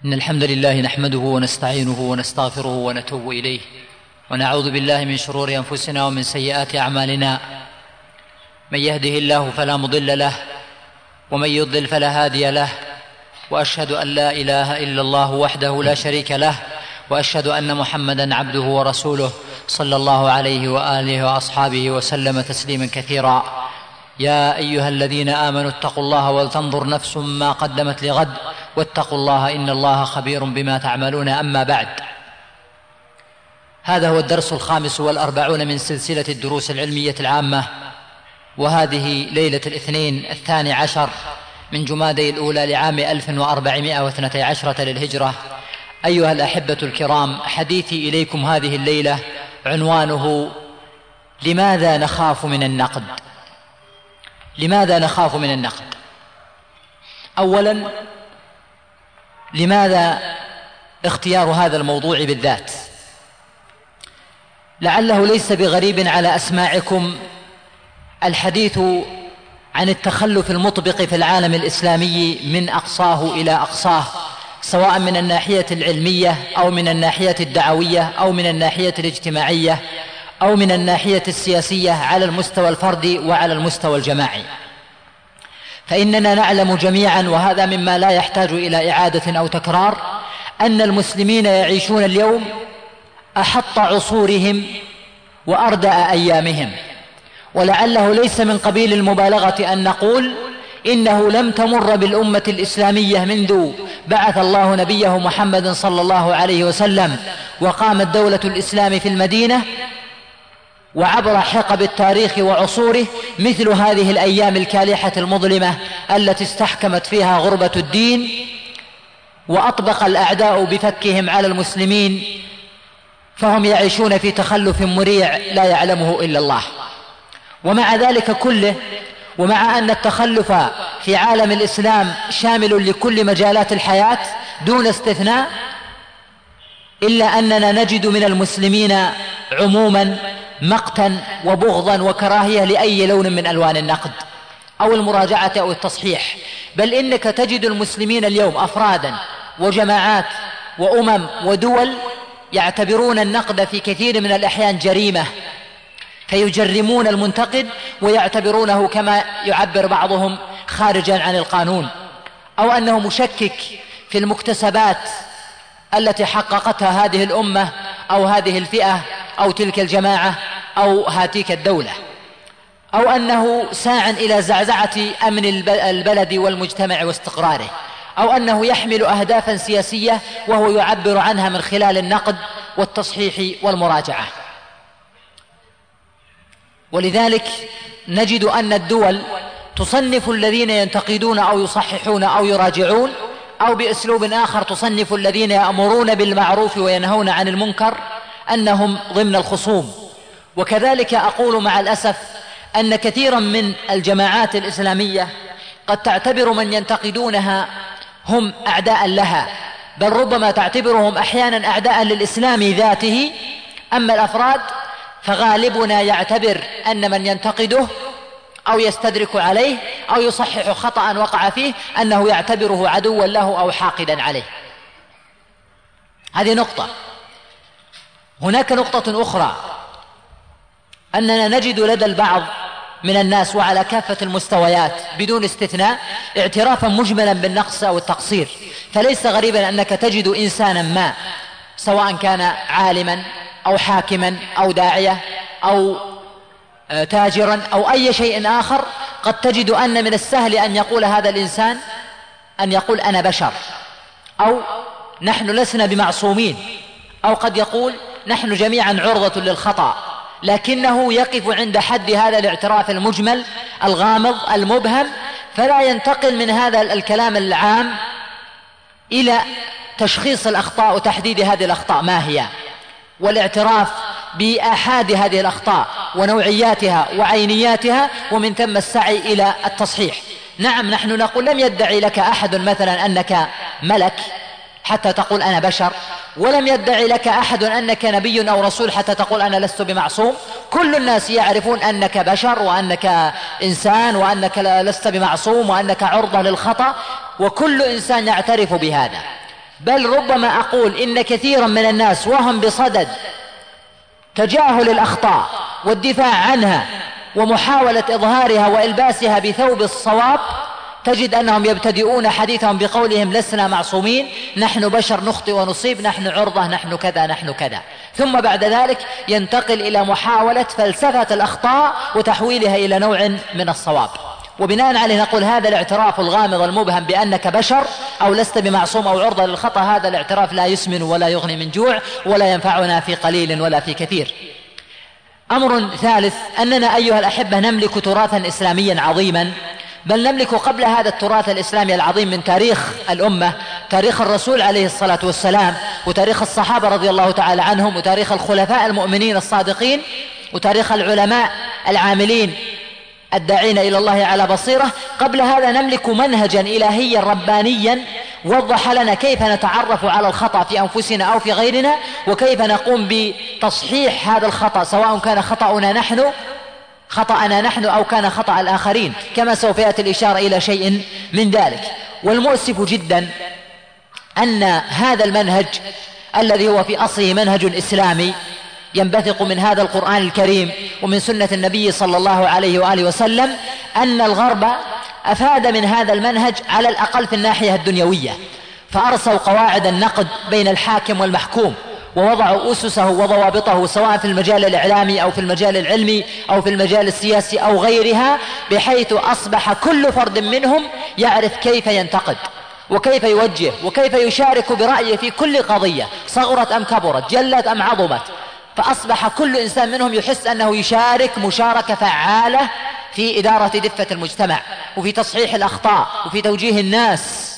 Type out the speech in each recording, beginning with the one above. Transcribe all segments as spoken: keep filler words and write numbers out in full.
إن الحمد لله نحمده ونستعينه ونستغفره ونتوب إليه، ونعوذ بالله من شرور أنفسنا ومن سيئات أعمالنا. من يهده الله فلا مضل له، ومن يضلل فلا هادي له، وأشهد أن لا إله إلا الله وحده لا شريك له، وأشهد أن محمدًا عبده ورسوله صلى الله عليه وآله وأصحابه وسلم تسليما كثيرا. يا أيها الذين آمنوا اتقوا الله ولتنظر نفس ما قدمت لغد، واتقوا الله إن الله خبير بما تعملون. أما بعد، هذا هو الدرس الخامس والأربعون من سلسلة الدروس العلمية العامة، وهذه ليلة الاثنين الثاني عشر من جمادي الأولى لعام ألف وأربعمائة واثنتي عشرة للهجرة. أيها الأحبة الكرام، حديثي إليكم هذه الليلة عنوانه: لماذا نخاف من النقد؟ لماذا نخاف من النقد؟ أولا، لماذا اختيار هذا الموضوع بالذات؟ لعله ليس بغريب على أسماعكم الحديث عن التخلف المطبق في العالم الإسلامي من أقصاه إلى أقصاه، سواء من الناحية العلمية أو من الناحية الدعوية أو من الناحية الاجتماعية أو من الناحية السياسية، على المستوى الفردي وعلى المستوى الجماعي. فإننا نعلم جميعا، وهذا مما لا يحتاج إلى إعادة أو تكرار، أن المسلمين يعيشون اليوم أحط عصورهم وأردأ أيامهم. ولعله ليس من قبيل المبالغة أن نقول إنه لم تمر بالأمة الإسلامية منذ بعث الله نبيه محمد صلى الله عليه وسلم وقامت دولة الإسلام في المدينة وعبر حقب التاريخ وعصوره مثل هذه الأيام الكالحة المظلمة التي استحكمت فيها غربة الدين وأطبق الأعداء بفكهم على المسلمين، فهم يعيشون في تخلف مريع لا يعلمه إلا الله. ومع ذلك كله، ومع أن التخلف في عالم الإسلام شامل لكل مجالات الحياة دون استثناء، إلا أننا نجد من المسلمين عموما مقتا وبغضا وكراهية لأي لون من ألوان النقد أو المراجعة أو التصحيح. بل إنك تجد المسلمين اليوم أفرادا وجماعات وأمم ودول يعتبرون النقد في كثير من الأحيان جريمة، فيجرمون المنتقد ويعتبرونه كما يعبر بعضهم خارجا عن القانون، أو أنه مشكك في المكتسبات التي حققتها هذه الأمة أو هذه الفئة أو تلك الجماعة أو هاتيك الدولة، أو أنه ساع إلى زعزعة أمن البلد والمجتمع واستقراره، أو أنه يحمل أهدافا سياسية وهو يعبر عنها من خلال النقد والتصحيح والمراجعة. ولذلك نجد أن الدول تصنف الذين ينتقدون أو يصححون أو يراجعون، أو بأسلوب آخر تصنف الذين يأمرون بالمعروف وينهون عن المنكر أنهم ضمن الخصوم. وكذلك أقول مع الأسف أن كثيرا من الجماعات الإسلامية قد تعتبر من ينتقدونها هم أعداء لها، بل ربما تعتبرهم أحيانا أعداء للإسلام ذاته. أما الأفراد فغالبنا يعتبر أن من ينتقده أو يستدرك عليه أو يصحح خطأ وقع فيه أنه يعتبره عدوا له أو حاقدا عليه. هذه نقطة. هناك نقطة أخرى، أننا نجد لدى البعض من الناس وعلى كافة المستويات بدون استثناء اعترافا مجملا بالنقص أو التقصير. فليس غريبا أنك تجد إنسانا ما، سواء كان عالما أو حاكما أو داعية أو تاجرا أو أي شيء آخر، قد تجد أن من السهل أن يقول هذا الإنسان أن يقول أنا بشر، أو نحن لسنا بمعصومين، أو قد يقول نحن جميعا عرضة للخطأ، لكنه يقف عند حد هذا الاعتراف المجمل الغامض المبهم، فلا ينتقل من هذا الكلام العام إلى تشخيص الأخطاء وتحديد هذه الأخطاء ما هي، والاعتراف بآحاد هذه الأخطاء ونوعياتها وعينياتها، ومن ثم السعي إلى التصحيح. نعم، نحن نقول لم يدعي لك أحد مثلا أنك ملك حتى تقول أنا بشر، ولم يدعي لك أحد أنك نبي أو رسول حتى تقول أنا لست بمعصوم. كل الناس يعرفون أنك بشر وأنك إنسان وأنك لست بمعصوم وأنك عرضة للخطأ، وكل إنسان يعترف بهذا. بل ربما أقول إن كثيرا من الناس وهم بصدد تجاهل الأخطاء والدفاع عنها ومحاولة إظهارها وإلباسها بثوب الصواب، تجد أنهم يبتدئون حديثهم بقولهم لسنا معصومين، نحن بشر نخطئ ونصيب، نحن عرضة، نحن كذا نحن كذا، ثم بعد ذلك ينتقل إلى محاولة فلسفة الأخطاء وتحويلها إلى نوع من الصواب. وبناء عليه نقول هذا الاعتراف الغامض المبهم بأنك بشر أو لست بمعصوم أو عرضة للخطأ، هذا الاعتراف لا يسمن ولا يغني من جوع ولا ينفعنا في قليل ولا في كثير. أمر ثالث أننا أيها الأحبة نملك تراثا إسلاميا عظيما، بل نملك قبل هذا التراث الإسلامي العظيم من تاريخ الأمة، تاريخ الرسول عليه الصلاة والسلام، وتاريخ الصحابة رضي الله تعالى عنهم، وتاريخ الخلفاء المؤمنين الصادقين، وتاريخ العلماء العاملين الداعين إلى الله على بصيرة. قبل هذا نملك منهجا إلهيا ربانيا وضح لنا كيف نتعرف على الخطأ في أنفسنا أو في غيرنا، وكيف نقوم بتصحيح هذا الخطأ سواء كان خطأنا نحن خطأنا نحن أو كان خطأ الآخرين، كما سوف يأتي الإشارة إلى شيء من ذلك. والمؤسف جدا أن هذا المنهج الذي هو في أصله منهج إسلامي ينبثق من هذا القرآن الكريم ومن سنة النبي صلى الله عليه وآله وسلم، أن الغرب أفاد من هذا المنهج على الأقل في الناحية الدنيوية، فأرسوا قواعد النقد بين الحاكم والمحكوم، ووضعوا أسسه وضوابطه سواء في المجال الإعلامي أو في المجال العلمي أو في المجال السياسي أو غيرها، بحيث أصبح كل فرد منهم يعرف كيف ينتقد وكيف يوجه وكيف يشارك برأيه في كل قضية، صغرت أم كبرت، جلت أم عظمت، فأصبح كل إنسان منهم يحس أنه يشارك مشاركة فعالة في إدارة دفة المجتمع وفي تصحيح الأخطاء وفي توجيه الناس.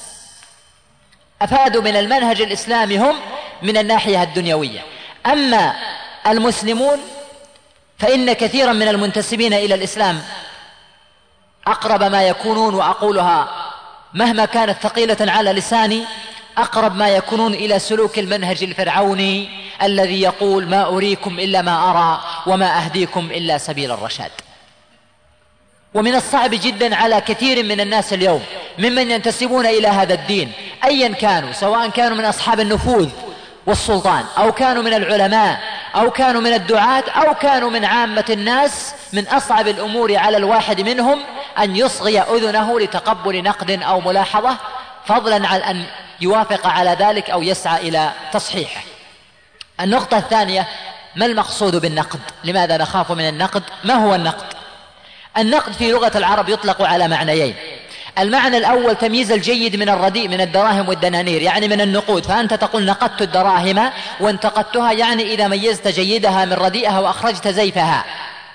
أفادوا من المنهج الإسلامي هم من الناحية الدنيوية. أما المسلمون فإن كثيرا من المنتسبين إلى الإسلام أقرب ما يكونون، وأقولها مهما كانت ثقيلة على لساني، أقرب ما يكونون إلى سلوك المنهج الفرعوني الذي يقول ما أريكم إلا ما أرى وما أهديكم إلا سبيل الرشاد. ومن الصعب جدا على كثير من الناس اليوم ممن ينتسبون إلى هذا الدين أيا كانوا، سواء كانوا من أصحاب النفوذ والسلطان أو كانوا من العلماء أو كانوا من الدعاة أو كانوا من عامة الناس، من أصعب الأمور على الواحد منهم أن يصغي أذنه لتقبل نقد أو ملاحظة، فضلا عن أن يوافق على ذلك أو يسعى إلى تصحيحه. النقطة الثانية: ما المقصود بالنقد؟ لماذا نخاف من النقد؟ ما هو النقد؟ النقد في لغة العرب يطلق على معنيين. المعنى الأول تمييز الجيد من الرديء من الدراهم والدنانير، يعني من النقود، فأنت تقول نقدت الدراهم وانتقدتها، يعني إذا ميزت جيدها من رديئها وأخرجت زيفها.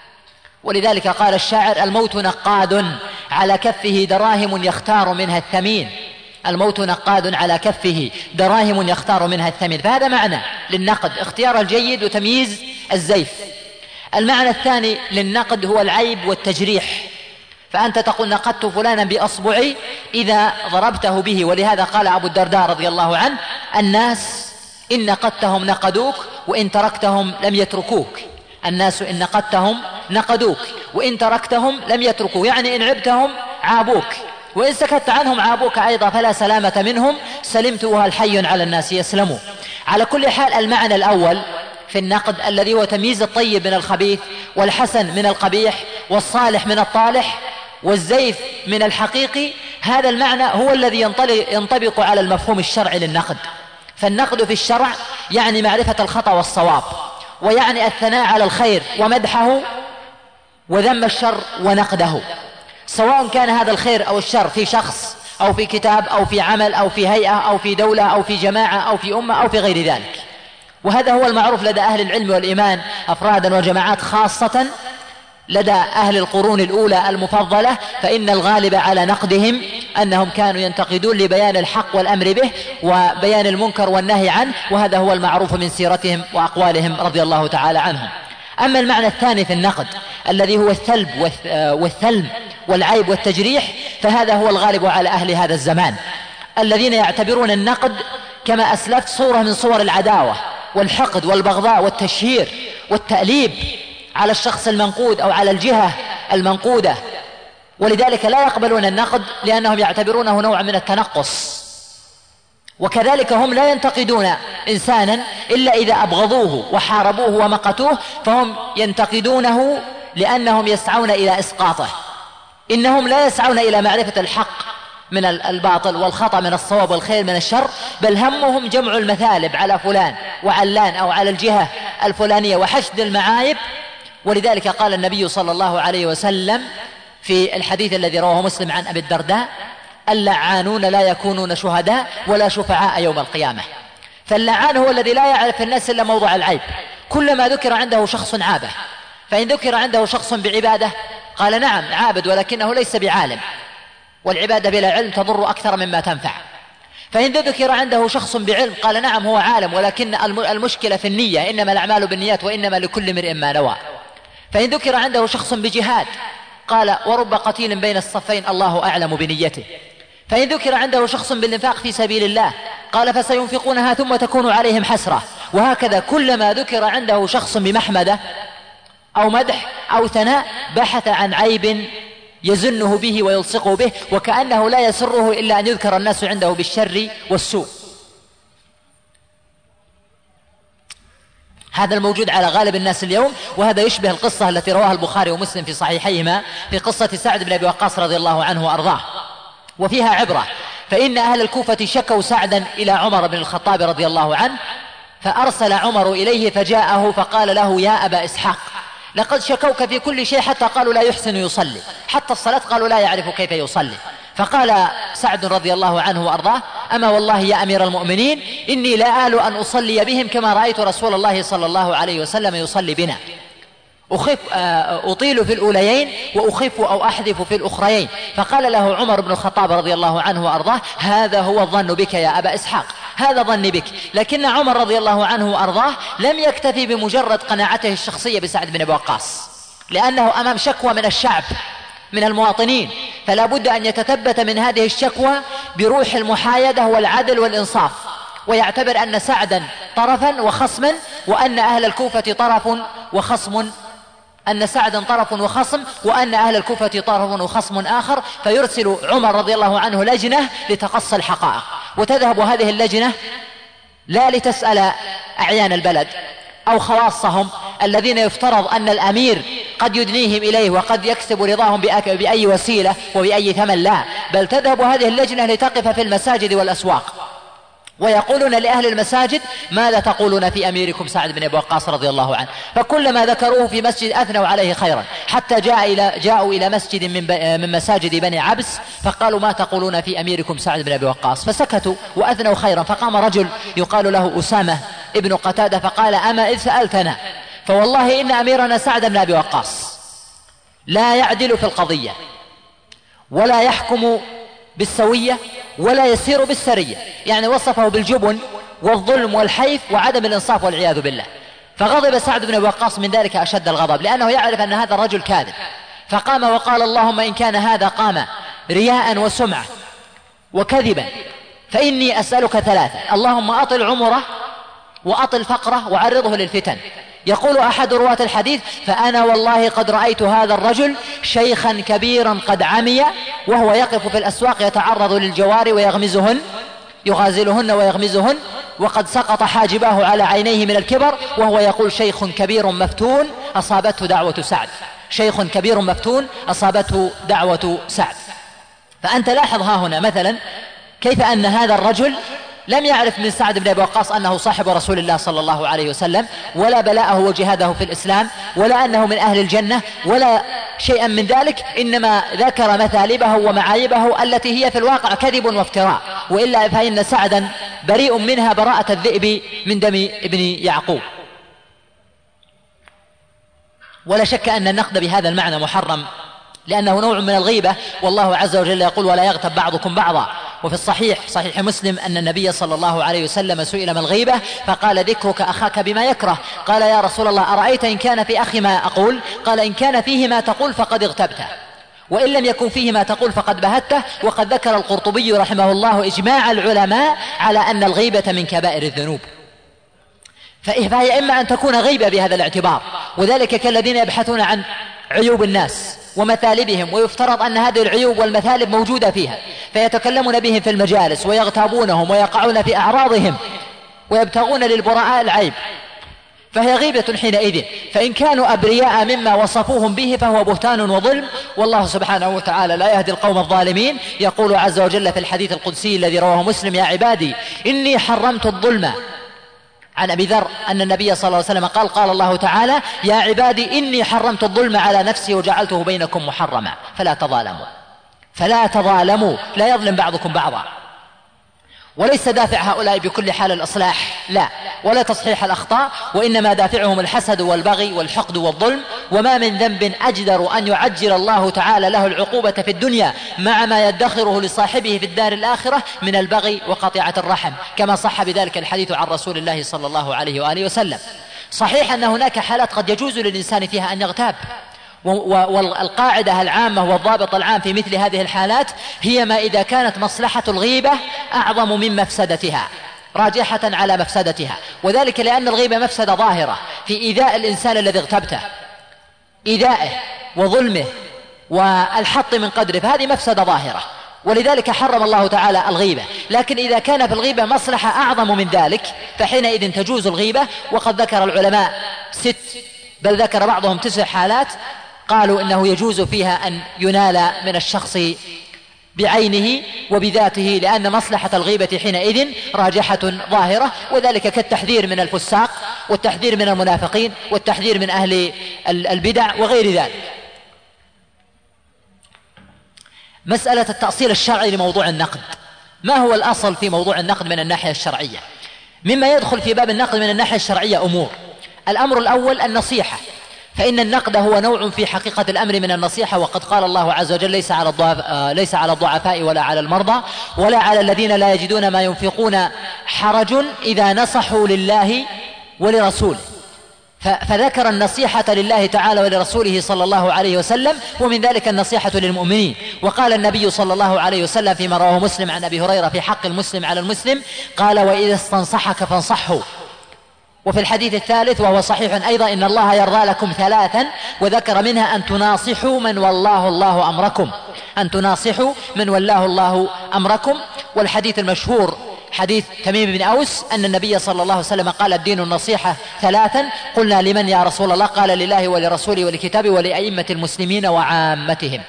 ولذلك قال الشاعر: الموت نقاد على كفه دراهم يختار منها الثمين. الموت نقاد على كفه دراهم يختار منها الثمين، فهذا معنى للنقد، اختيار الجيد وتمييز الزيف. المعنى الثاني للنقد هو العيب والتجريح، فأنت تقول نقدت فلانا بأصبعي إذا ضربته به. ولهذا قال أبو الدرداء رضي الله عنه: الناس إن نقدتهم نقدوك وإن تركتهم لم يتركوك. الناس إن نقدتهم نقدوك وإن تركتهم لم يتركوك، يعني إن عبتهم عابوك وإن سكت عنهم عابوك أيضا، فلا سلامة منهم، سلمت وهل حي على الناس يسلموا. على كل حال، المعنى الأول في النقد الذي هو تمييز الطيب من الخبيث والحسن من القبيح والصالح من الطالح والزيف من الحقيقي، هذا المعنى هو الذي ينطبق على المفهوم الشرعي للنقد. فالنقد في الشرع يعني معرفة الخطأ والصواب، ويعني الثناء على الخير ومدحه، وذم الشر ونقده، سواء كان هذا الخير أو الشر في شخص أو في كتاب أو في عمل أو في هيئة أو في دولة أو في جماعة أو في أمة أو في غير ذلك. وهذا هو المعروف لدى أهل العلم والإيمان أفرادا وجماعات، خاصة لدى أهل القرون الأولى المفضلة، فإن الغالب على نقدهم أنهم كانوا ينتقدون لبيان الحق والأمر به وبيان المنكر والنهي عنه، وهذا هو المعروف من سيرتهم وأقوالهم رضي الله تعالى عنهم. أما المعنى الثاني في النقد الذي هو الثلب والثلم والعيب والتجريح، فهذا هو الغالب على أهل هذا الزمان، الذين يعتبرون النقد كما أسلفت صورة من صور العداوة والحقد والبغضاء والتشهير والتأليب على الشخص المنقود أو على الجهة المنقودة، ولذلك لا يقبلون النقد لأنهم يعتبرونه نوع من التنقص وكذلك هم لا ينتقدون إنسانا إلا إذا أبغضوه وحاربوه ومقتوه، فهم ينتقدونه لأنهم يسعون إلى إسقاطه، إنهم لا يسعون إلى معرفة الحق من الباطل والخطأ من الصواب والخير من الشر، بل همهم جمع المثالب على فلان وعلان أو على الجهة الفلانية وحشد المعايب. ولذلك قال النبي صلى الله عليه وسلم في الحديث الذي رواه مسلم عن أبي الدرداء: اللعانون لا يكونون شهداء ولا شفعاء يوم القيامة. فاللعان هو الذي لا يعرف في الناس إلا موضع العيب، كلما ذكر عنده شخص عابه، فإن ذكر عنده شخص بعبادة قال نعم عابد ولكنه ليس بعالم، والعبادة بلا علم تضر أكثر مما تنفع. فإن ذكر عنده شخص بعلم قال نعم هو عالم ولكن المشكلة في النية، إنما الأعمال بالنيات وإنما لكل امرئ ما نوى. فإن ذكر عنده شخص بجهاد قال ورب قتيل بين الصفين الله أعلم بنيته. فإن ذكر عنده شخص بالإنفاق في سبيل الله قال فسينفقونها ثم تكون عليهم حسرة. وهكذا كلما ذكر عنده شخص بمحمدة أو مدح أو ثناء بحث عن عيب يزنه به ويلصقه به، وكأنه لا يسره إلا أن يذكر الناس عنده بالشر والسوء. هذا الموجود على غالب الناس اليوم، وهذا يشبه القصة التي رواها البخاري ومسلم في صحيحيهما في قصة سعد بن أبي وقاص رضي الله عنه وأرضاه، وفيها عبرة. فإن أهل الكوفة شكوا سعدا إلى عمر بن الخطاب رضي الله عنه، فأرسل عمر إليه فجاءه فقال له: يا أبا إسحاق، لقد شكوك في كل شيء حتى قالوا لا يحسن يصلي، حتى الصلاة قالوا لا يعرف كيف يصلي. فقال سعد رضي الله عنه وأرضاه: أما والله يا أمير المؤمنين إني لا آل أن أصلي بهم كما رأيت رسول الله صلى الله عليه وسلم يصلي بنا، أخف أطيل في الأوليين وأخف أو أحذف في الأخريين. فقال له عمر بن الخطاب رضي الله عنه وأرضاه: هذا هو الظن بك يا أبا إسحاق، هذا ظني بك. لكن عمر رضي الله عنه وأرضاه لم يكتفي بمجرد قناعته الشخصية بسعد بن أبي وقاص، لأنه أمام شكوى من الشعب من المواطنين، فلا بد أن يتثبت من هذه الشكوى بروح المحايدة والعدل والإنصاف، ويعتبر أن سعدا طرفا وخصما، وأن أهل الكوفة طرف وخصم، أن سعدا طرف وخصم، وأن أهل الكوفة طرف وخصم آخر. فيرسل عمر رضي الله عنه لجنة لتقصي الحقائق، وتذهب هذه اللجنة لا لتسأل أعيان البلد أو خواصهم الذين يفترض أن الأمير قد يدنيهم إليه وقد يكسب رضاهم بأي وسيلة وبأي ثمن، لا، بل تذهب هذه اللجنة لتقف في المساجد والأسواق ويقولون لأهل المساجد: ماذا تقولون في أميركم سعد بن أبي وقاص رضي الله عنه؟ فكلما ذكروه في مسجد أثنوا عليه خيرا، حتى جاء إلى جاءوا إلى مسجد من, من مساجد بني عبس فقالوا: ما تقولون في أميركم سعد بن أبي وقاص؟ فسكتوا وأثنوا خيرا. فقام رجل يقال له أسامة ابن قتادة فقال: أما إذ سألتنا فوالله إن أميرنا سعد بن أبي وقاص لا يعدل في القضية ولا يحكم بالسوية ولا يسير بالسرية، يعني وصفه بالجبن والظلم والحيف وعدم الإنصاف والعياذ بالله. فغضب سعد بن أبي وقاص من ذلك أشد الغضب، لأنه يعرف أن هذا الرجل كاذب. فقام وقال: اللهم إن كان هذا قام رياء وسمعة وكذبا فإني أسألك ثلاثة: اللهم أطل عمره وأطل فقره وعرضه للفتن. يقول أحد رواة الحديث: فأنا والله قد رأيت هذا الرجل شيخا كبيرا قد عمي وهو يقف في الأسواق يتعرض للجوار ويغمزهن يغازلهن ويغمزهن، وقد سقط حاجباه على عينيه من الكبر، وهو يقول: شيخ كبير مفتون أصابته دعوة سعد، شيخ كبير مفتون أصابته دعوة سعد. فأنت لاحظ ها هنا مثلا كيف أن هذا الرجل لم يعرف من سعد بن أبي وقاص أنه صاحب رسول الله صلى الله عليه وسلم، ولا بلاءه وجهاده في الإسلام، ولا أنه من أهل الجنة، ولا شيئا من ذلك، إنما ذكر مثالبه ومعايبه التي هي في الواقع كذب وافتراء، وإلا فإن سعدا بريء منها براءة الذئب من دم ابن يعقوب. ولا شك أن النقد بهذا المعنى محرم، لأنه نوع من الغيبة، والله عز وجل يقول: ولا يغتب بعضكم بعضا. وفي الصحيح صحيح مسلم أن النبي صلى الله عليه وسلم سئل ما الغيبة فقال: ذكرك أخاك بما يكره. قال: يا رسول الله أرأيت إن كان في أخي ما أقول؟ قال: إن كان فيه ما تقول فقد اغتبته، وإن لم يكن فيه ما تقول فقد بهته. وقد ذكر القرطبي رحمه الله إجماع العلماء على أن الغيبة من كبائر الذنوب، فهي إما أن تكون غيبة بهذا الاعتبار، وذلك كالذين يبحثون عن عيوب الناس ومثالبهم، ويفترض أن هذه العيوب والمثالب موجودة فيها، فيتكلمون بهم في المجالس ويغتابونهم ويقعون في أعراضهم ويبتغون للبراء العيب، فهي غيبة حينئذ. فإن كانوا أبرياء مما وصفوهم به فهو بهتان وظلم، والله سبحانه وتعالى لا يهدي القوم الظالمين. يقول عز وجل في الحديث القدسي الذي رواه مسلم: يا عبادي إني حرمت الظلم. عن أبي ذر أن النبي صلى الله عليه وسلم قال: قال الله تعالى: يا عبادي إني حرمت الظلم على نفسي وجعلته بينكم محرما فلا تظالموا. فلا تظالموا، لا يظلم بعضكم بعضا. وليس دافع هؤلاء بكل حال الإصلاح، لا، ولا تصحيح الأخطاء، وإنما دافعهم الحسد والبغي والحقد والظلم. وما من ذنب أجدر أن يعجل الله تعالى له العقوبة في الدنيا مع ما يدخره لصاحبه في الدار الآخرة من البغي وقطيعة الرحم، كما صح بذلك الحديث عن رسول الله صلى الله عليه وآله وسلم. صحيح أن هناك حالات قد يجوز للإنسان فيها أن يغتاب، والقاعدة العامة والضابط العام في مثل هذه الحالات هي ما إذا كانت مصلحة الغيبة أعظم من مفسدتها، راجحة على مفسدتها، وذلك لأن الغيبة مفسدة ظاهرة في إيذاء الإنسان الذي اغتبته، إيذائه وظلمه والحط من قدره، فهذه مفسدة ظاهرة، ولذلك حرم الله تعالى الغيبة. لكن إذا كان في الغيبة مصلحة أعظم من ذلك فحينئذ تجوز الغيبة. وقد ذكر العلماء ست، بل ذكر بعضهم تسع حالات قالوا إنه يجوز فيها أن ينال من الشخص بعينه وبذاته، لأن مصلحة الغيبة حينئذ راجحة ظاهرة، وذلك كالتحذير من الفساق والتحذير من المنافقين والتحذير من أهل البدع وغير ذلك. مسألة التأصيل الشرعي لموضوع النقد، ما هو الأصل في موضوع النقد من الناحية الشرعية؟ مما يدخل في باب النقد من الناحية الشرعية أمور. الأمر الأول النصيحة، فإن النقد هو نوع في حقيقة الأمر من النصيحة، وقد قال الله عز وجل: ليس على الضعفاء, ليس على الضعفاء ولا على المرضى ولا على الذين لا يجدون ما ينفقون حرج إذا نصحوا لله ولرسوله. فذكر النصيحة لله تعالى ولرسوله صلى الله عليه وسلم، ومن ذلك النصيحة للمؤمنين. وقال النبي صلى الله عليه وسلم فيما رواه مسلم عن أبي هريرة في حق المسلم على المسلم قال: وإذا استنصحك فانصحه. وفي الحديث الثالث وهو صحيح أيضا: إن الله يرضى لكم ثلاثا، وذكر منها أن تناصحوا من والله الله أمركم، أن تناصحوا من والله الله أمركم. والحديث المشهور حديث تميم بن أوس أن النبي صلى الله عليه وسلم قال: الدين النصيحة ثلاثا. قلنا: لمن يا رسول الله؟ قال: لله ولرسوله ولكتابه ولأئمة المسلمين وعامتهم.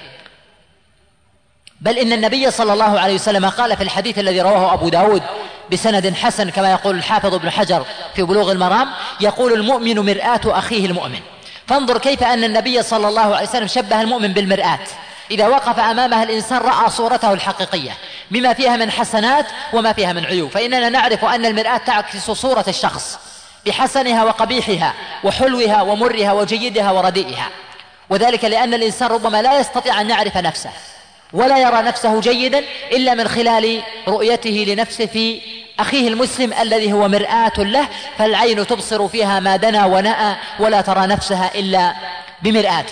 بل إن النبي صلى الله عليه وسلم قال في الحديث الذي رواه أبو داود بسند حسن كما يقول الحافظ ابن حجر في بلوغ المرام، يقول: المؤمن مرآة أخيه المؤمن. فانظر كيف أن النبي صلى الله عليه وسلم شبه المؤمن بالمرآة، إذا وقف أمامها الإنسان رأى صورته الحقيقية بما فيها من حسنات وما فيها من عيوب. فإننا نعرف أن المرآة تعكس صورة الشخص بحسنها وقبيحها وحلوها ومرها وجيدها ورديئها، وذلك لأن الإنسان ربما لا يستطيع أن يعرف نفسه ولا يرى نفسه جيدا إلا من خلال رؤيته لنفسه في أخيه المسلم الذي هو مرآة له، فالعين تبصر فيها ما دنا ونأى ولا ترى نفسها إلا بمرآته.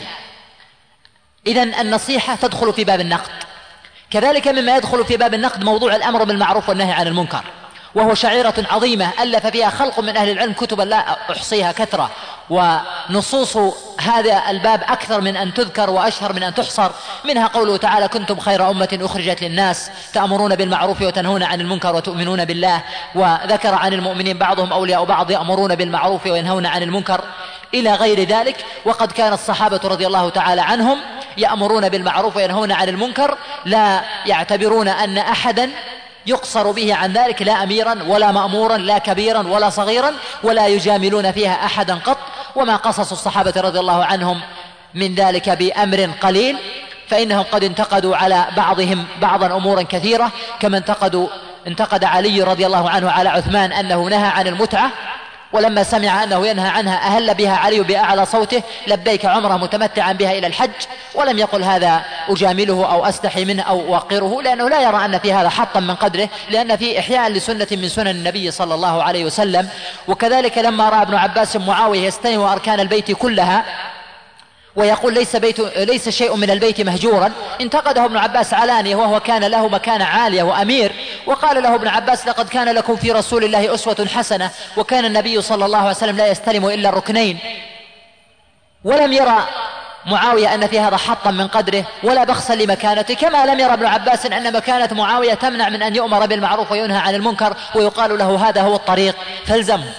إذن النصيحة تدخل في باب النقد. كذلك مما يدخل في باب النقد موضوع الأمر بالمعروف والنهي عن المنكر، وهو شعيرة عظيمة ألف فيها خلق من أهل العلم كتبا لا أحصيها كثرة، ونصوص هذا الباب أكثر من أن تذكر وأشهر من أن تحصر. منها قوله تعالى: كنتم خير أمة أخرجت للناس تأمرون بالمعروف وتنهون عن المنكر وتؤمنون بالله. وذكر عن المؤمنين بعضهم أولياء بعض يأمرون بالمعروف وينهون عن المنكر إلى غير ذلك. وقد كان الصحابة رضي الله تعالى عنهم يأمرون بالمعروف وينهون عن المنكر، لا يعتبرون أن أحدا يقصر به عن ذلك، لا أميرا ولا مأمورا، لا كبيرا ولا صغيرا، ولا يجاملون فيها أحدا قط. وما قصص الصحابة رضي الله عنهم من ذلك بأمر قليل، فإنهم قد انتقدوا على بعضهم بعضا أمورا كثيرة، كما انتقدوا انتقد علي رضي الله عنه على عثمان أنه نهى عن المتعة، ولما سمع أنه ينهى عنها أهل بها علي بأعلى صوته: لبيك عمره متمتعا بها إلى الحج. ولم يقل هذا أجامله أو أستحي منه أو أوقره، لأنه لا يرى أن في هذا حطا من قدره، لأن في إحياء لسنة من سنن النبي صلى الله عليه وسلم. وكذلك لما رأى ابن عباس معاوية يستلم أركان البيت كلها ويقول: ليس, بيت ليس شيء من البيت مهجورا، انتقده ابن عباس علانية، وهو كان له مكانة عالية وأمير. وقال له ابن عباس: لقد كان لكم في رسول الله أسوة حسنة، وكان النبي صلى الله عليه وسلم لا يستلم إلا الركنين. ولم يرى معاوية أن في هذا حطا من قدره ولا بخسا لمكانته، كما لم يرى ابن عباس أن مكانة معاوية تمنع من أن يؤمر بالمعروف وينهى عن المنكر ويقال له هذا هو الطريق فالزمه.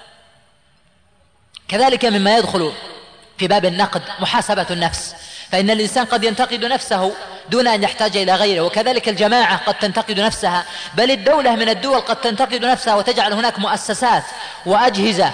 كذلك مما يدخل في باب النقد محاسبة النفس، فإن الإنسان قد ينتقد نفسه دون أن يحتاج إلى غيره، وكذلك الجماعة قد تنتقد نفسها، بل الدولة من الدول قد تنتقد نفسها وتجعل هناك مؤسسات وأجهزة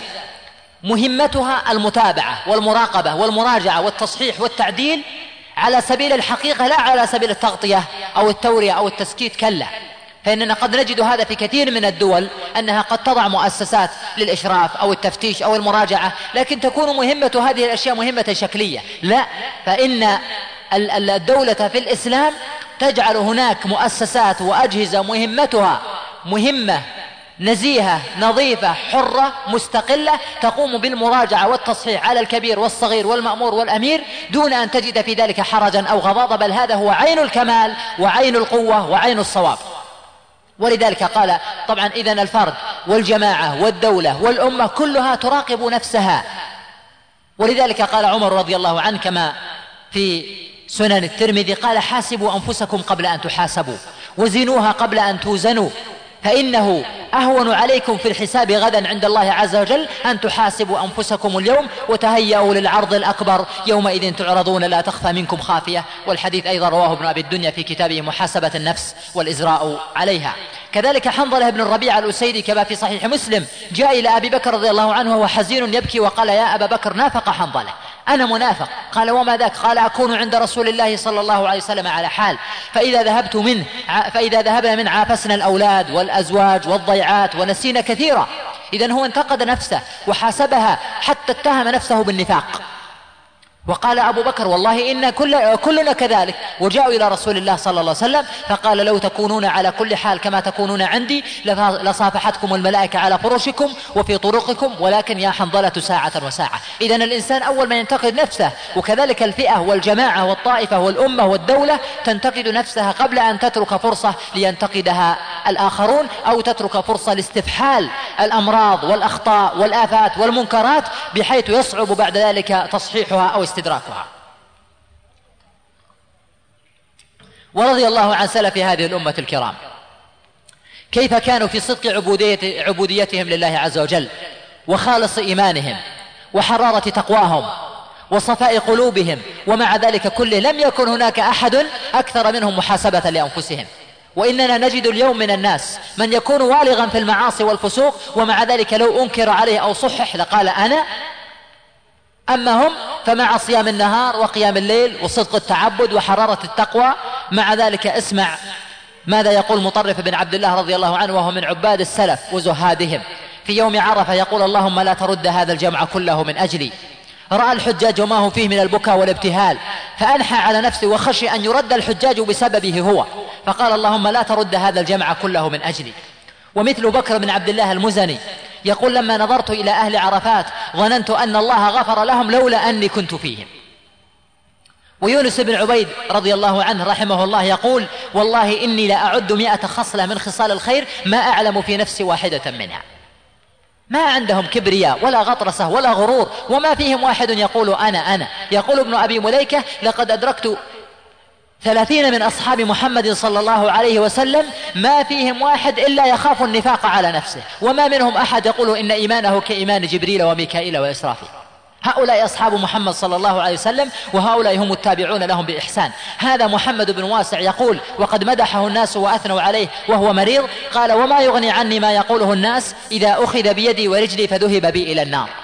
مهمتها المتابعة والمراقبة والمراجعة والتصحيح والتعديل على سبيل الحقيقة لا على سبيل التغطية أو التورية أو التسكيت، كلا، فإننا قد نجد هذا في كثير من الدول أنها قد تضع مؤسسات للإشراف أو التفتيش أو المراجعة، لكن تكون مهمة هذه الأشياء مهمة شكلية. لا، فإن الدولة في الإسلام تجعل هناك مؤسسات وأجهزة مهمتها مهمة نزيهة نظيفة حرة مستقلة تقوم بالمراجعة والتصحيح على الكبير والصغير والمأمور والأمير دون أن تجد في ذلك حرجا أو غضاضة، بل هذا هو عين الكمال وعين القوة وعين الصواب. ولذلك قال طبعا إذن الفرد والجماعة والدولة والأمة كلها تراقب نفسها. ولذلك قال عمر رضي الله عنه كما في سنن الترمذي قال حاسبوا أنفسكم قبل أن تحاسبوا وزنوها قبل أن توزنوا، فإنه أهون عليكم في الحساب غدا عند الله عز وجل أن تحاسبوا أنفسكم اليوم وتهيئوا للعرض الأكبر يومئذ تعرضون لا تخفى منكم خافية. والحديث أيضا رواه ابن أبي الدنيا في كتابه محاسبة النفس والإزراء عليها. كذلك حنظلة بن الربيع الأسيدي كما في صحيح مسلم جاء إلى أبي بكر رضي الله عنه وهو حزين يبكي وقال يا أبا بكر نافق حنظلة، أنا منافق. قال وما ذاك؟ قال أكون عند رسول الله صلى الله عليه وسلم على حال فإذا ذهبت منه فإذا ذهبنا من عافسنا الأولاد والأزواج والضيعات ونسينا كثيرا. إذن هو انتقد نفسه وحاسبها حتى اتهم نفسه بالنفاق. وقال أبو بكر والله إن كل كلنا كذلك. وجاءوا إلى رسول الله صلى الله عليه وسلم فقال لو تكونون على كل حال كما تكونون عندي لصافحتكم الملائكة على فرشكم وفي طرقكم ولكن يا حنظلة ساعة وساعة. إذن الإنسان أول ما ينتقد نفسه، وكذلك الفئة والجماعة والطائفة والأمة والدولة تنتقد نفسها قبل أن تترك فرصة لينتقدها الآخرون أو تترك فرصة لاستفحال الأمراض والأخطاء والآفات والمنكرات بحيث يصعب بعد ذلك تصحيحها أو استدراكها. ورضي الله عن سلف هذه الأمة الكرام كيف كانوا في صدق عبودية عبوديتهم لله عز وجل وخالص إيمانهم وحرارة تقواهم وصفاء قلوبهم، ومع ذلك كله لم يكن هناك أحد أكثر منهم محاسبة لأنفسهم. وإننا نجد اليوم من الناس من يكون والغا في المعاصي والفسوق ومع ذلك لو أنكر عليه أو صحح لقال أنا، أما هم فمع صيام النهار وقيام الليل وصدق التعبد وحرارة التقوى مع ذلك اسمع ماذا يقول مطرف بن عبد الله رضي الله عنه وهو من عباد السلف وزهادهم في يوم عرفة يقول اللهم لا ترد هذا الجمع كله من أجلي. رأى الحجاج وما هو فيه من البكاء والابتهال فأنحى على نفسه وخشي أن يرد الحجاج بسببه هو، فقال اللهم لا ترد هذا الجمع كله من أجلي. ومثل بكر بن عبد الله المزني يقول لما نظرت إلى أهل عرفات ظننت أن الله غفر لهم لولا أني كنت فيهم. ويونس بن عبيد رضي الله عنه رحمه الله يقول والله إني لا أعد مئة خصلة من خصال الخير ما أعلم في نفسي واحدة منها. ما عندهم كبرياء ولا غطرسة ولا غرور، وما فيهم واحد يقول أنا أنا. يقول ابن أبي مليكة لقد أدركت ثلاثين من أصحاب محمد صلى الله عليه وسلم ما فيهم واحد إلا يخاف النفاق على نفسه، وما منهم أحد يقول إن إيمانه كإيمان جبريل وميكائيل وإسرافيل. هؤلاء أصحاب محمد صلى الله عليه وسلم وهؤلاء هم التابعون لهم بإحسان. هذا محمد بن واسع يقول وقد مدحه الناس وأثنوا عليه وهو مريض قال وما يغني عني ما يقوله الناس إذا أخذ بيدي ورجلي فذهب بي إلى النار.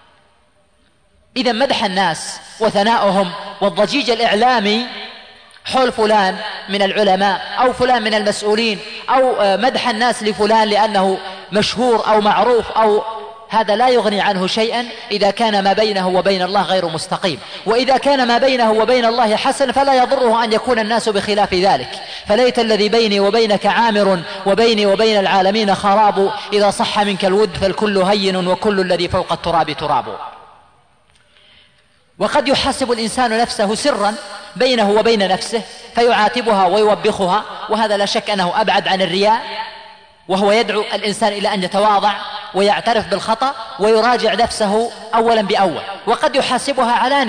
إذا مدح الناس وثناؤهم والضجيج الإعلامي حول فلان من العلماء أو فلان من المسؤولين أو مدح الناس لفلان لأنه مشهور أو معروف أو هذا لا يغني عنه شيئا إذا كان ما بينه وبين الله غير مستقيم. وإذا كان ما بينه وبين الله حسن فلا يضره أن يكون الناس بخلاف ذلك. فليت الذي بيني وبينك عامر وبيني وبين العالمين خراب إذا صح منك الود فالكل هين وكل الذي فوق التراب تراب. وقد يحاسب الإنسان نفسه سرا بينه وبين نفسه فيعاتبها ويوبخها، وهذا لا شك أنه أبعد عن الرياء، وهو يدعو الإنسان إلى أن يتواضع ويعترف بالخطأ ويراجع نفسه أولا بأول. وقد يحاسبها علانية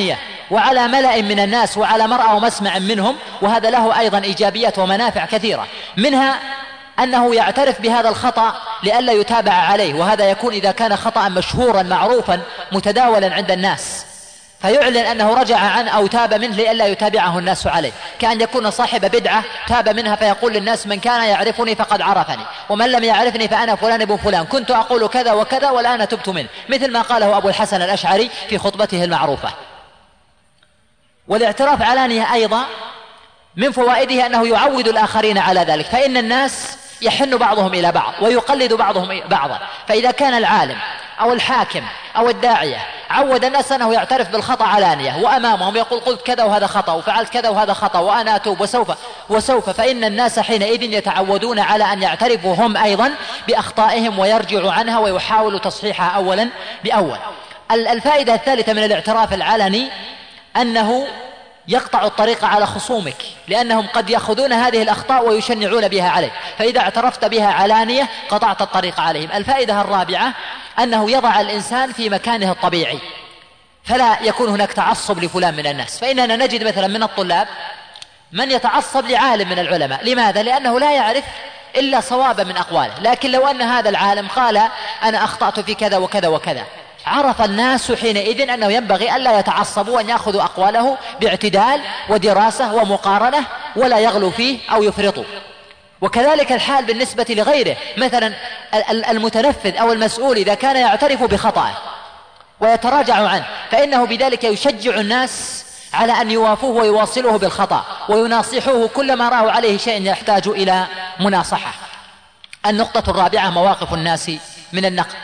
وعلى ملأ من الناس وعلى مرأى ومسمع منهم، وهذا له أيضا إيجابيات ومنافع كثيرة، منها أنه يعترف بهذا الخطأ لئلا يتابع عليه، وهذا يكون إذا كان خطأ مشهورا معروفا متداولا عند الناس، فيعلن أنه رجع عنه أو تاب منه لئلا يتابعه الناس عليه، كأن يكون صاحب بدعة تاب منها فيقول للناس من كان يعرفني فقد عرفني، ومن لم يعرفني فأنا فلان ابن فلان، كنت أقول كذا وكذا والآن تبت منه، مثل ما قاله أبو الحسن الأشعري في خطبته المعروفة. والاعتراف علانية أيضا من فوائده أنه يعود الآخرين على ذلك، فإن الناس يحن بعضهم إلى بعض ويقلد بعضهم بعضا، فإذا كان العالم أو الحاكم أو الداعية عود الناس أنه يعترف بالخطأ علانية وأمامهم يقول قلت كذا وهذا خطأ وفعلت كذا وهذا خطأ وأنا أتوب وسوف وسوف فإن الناس حينئذ يتعودون على أن يعترفوا هم أيضا بأخطائهم ويرجعوا عنها ويحاولوا تصحيحها أولا بأول. الفائدة الثالثة من الاعتراف العلني أنه يقطع الطريق على خصومك، لأنهم قد يأخذون هذه الأخطاء ويشنعون بها عليك، فإذا اعترفت بها علانية قطعت الطريق عليهم. الفائدة الرابعة أنه يضع الإنسان في مكانه الطبيعي، فلا يكون هناك تعصب لفلان من الناس، فإننا نجد مثلا من الطلاب من يتعصب لعالم من العلماء، لماذا؟ لأنه لا يعرف إلا صوابا من أقواله، لكن لو أن هذا العالم قال أنا أخطأت في كذا وكذا وكذا، عرف الناس حينئذ أنه ينبغي ألا يتعصبوا وأن يأخذوا أقواله باعتدال ودراسة ومقارنة ولا يغلو فيه أو يفرطوا. وكذلك الحال بالنسبة لغيره، مثلا المتنفذ أو المسؤول إذا كان يعترف بخطأه ويتراجع عنه فإنه بذلك يشجع الناس على أن يوافوه ويواصلوه بالخطأ ويناصحوه كلما رأوا عليه شيء يحتاج إلى مناصحة. النقطة الرابعة مواقف الناس من النقد.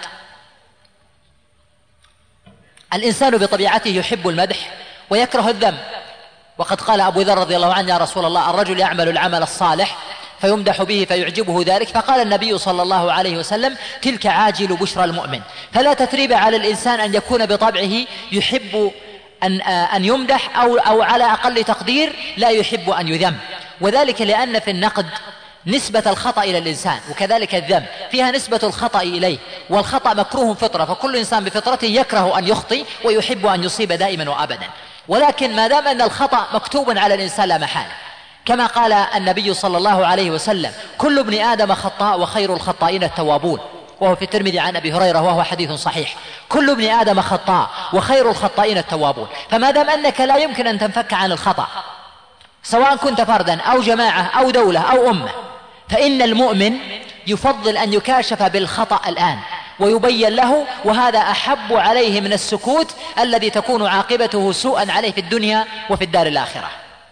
الإنسان بطبيعته يحب المدح ويكره الذم، وقد قال أبو ذر رضي الله عنه يا رسول الله الرجل يعمل العمل الصالح فيمدح به فيعجبه ذلك، فقال النبي صلى الله عليه وسلم تلك عاجل بشرى المؤمن. فلا تثريب على الإنسان أن يكون بطبعه يحب أن, أن يمدح أو, أو على أقل تقدير لا يحب أن يذم، وذلك لأن في النقد نسبة الخطأ إلى الإنسان، وكذلك الذم فيها نسبة الخطأ إليه، والخطأ مكروه فطرة، فكل إنسان بفطرته يكره أن يخطئ ويحب أن يصيب دائما وأبدا، ولكن ما دام أن الخطأ مكتوب على الإنسان لا محالة، كما قال النبي صلى الله عليه وسلم كل ابن آدم خطاء وخير الخطائين التوابون، وهو في الترمذي عن أبي هريرة وهو حديث صحيح، كل ابن آدم خطاء وخير الخطائين التوابون. فما دام أنك لا يمكن أن تنفك عن الخطأ سواء كنت فردا أو جماعة أو دولة أو أمة، فإن المؤمن يفضل أن يكاشف بالخطأ الآن ويبين له، وهذا أحب عليه من السكوت الذي تكون عاقبته سوءا عليه في الدنيا وفي الدار الآخرة.